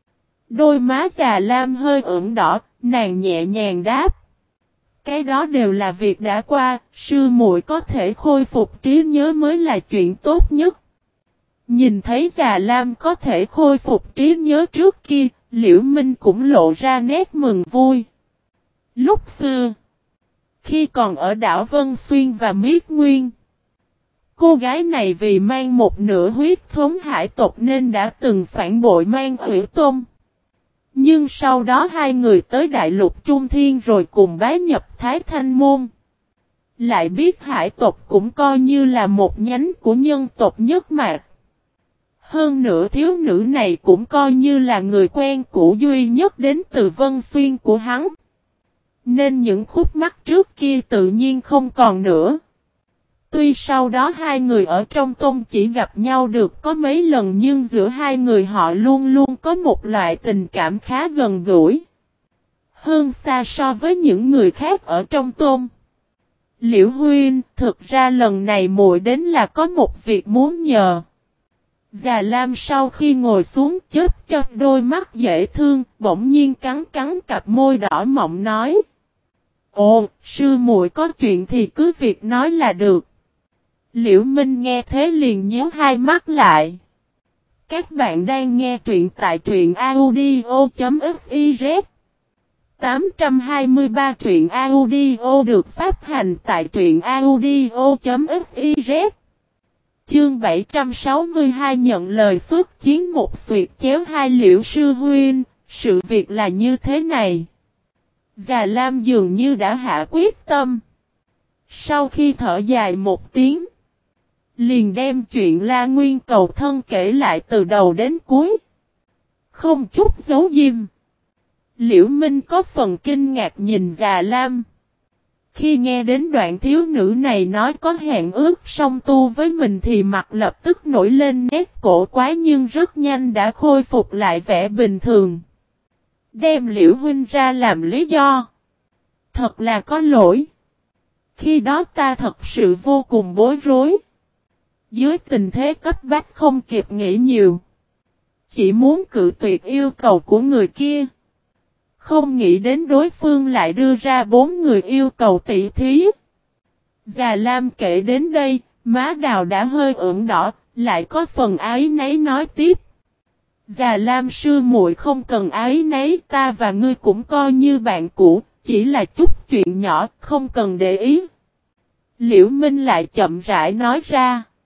Đôi má Già Lam hơi ửng đỏ, nàng nhẹ nhàng đáp. Cái đó đều là việc đã qua, sư muội có thể khôi phục trí nhớ mới là chuyện tốt nhất. Nhìn thấy Già Lam có thể khôi phục trí nhớ trước kia, Liễu Minh cũng lộ ra nét mừng vui. Lúc xưa, khi còn ở đảo Vân Xuyên và Miết Nguyên, cô gái này vì mang một nửa huyết thống hải tộc nên đã từng phản bội Mang Hủy Tông. Nhưng sau đó hai người tới Đại Lục Trung Thiên rồi cùng bái nhập Thái Thanh Môn. Lại biết hải tộc cũng coi như là một nhánh của nhân tộc nhất mạc. Hơn nữa thiếu nữ này cũng coi như là người quen cũ duy nhất đến từ Vân Xuyên của hắn. Nên những khúc mắc trước kia tự nhiên không còn nữa. Tuy sau đó hai người ở trong tôn chỉ gặp nhau được có mấy lần nhưng giữa hai người họ luôn luôn có một loại tình cảm khá gần gũi. Hơn xa so với những người khác ở trong tôn. Liễu huynh, thực ra lần này muội đến là có một việc muốn nhờ. Già Lam sau khi ngồi xuống chớp cho đôi mắt dễ thương, bỗng nhiên cắn cắn cặp môi đỏ mọng nói. Ồ, sư muội có chuyện thì cứ việc nói là được. Liễu Minh nghe thế liền nhíu hai mắt lại. Các bạn đang nghe truyện tại truyện audio.fiz 823 truyện audio được phát hành tại truyện audio.fiz. Chương 762 nhận lời xuất chiến một xuyệt chéo hai. Liễu sư huynh, sự việc là như thế này. Già Lam dường như đã hạ quyết tâm. Sau khi thở dài một tiếng, liền đem chuyện La Nguyên cầu thân kể lại từ đầu đến cuối. Không chút giấu diêm. Liễu Minh có phần kinh ngạc nhìn Già Lam. Khi nghe đến đoạn thiếu nữ này nói có hẹn ước song tu với mình thì mặt lập tức nổi lên nét cổ quái nhưng rất nhanh đã khôi phục lại vẻ bình thường. Đem Liễu huynh ra làm lý do. Thật là có lỗi. Khi đó ta thật sự vô cùng bối rối. Dưới tình thế cấp bách không kịp nghĩ nhiều. Chỉ muốn cự tuyệt yêu cầu của người kia. Không nghĩ đến đối phương lại đưa ra 4 người yêu cầu tỷ thí. Già Lam kể đến đây, má đào đã hơi ửng đỏ, lại có phần áy náy nói tiếp. Già Lam sư muội không cần áy náy, ta và ngươi cũng coi như bạn cũ, chỉ là chút chuyện nhỏ, không cần để ý. Liễu Minh lại chậm rãi nói ra.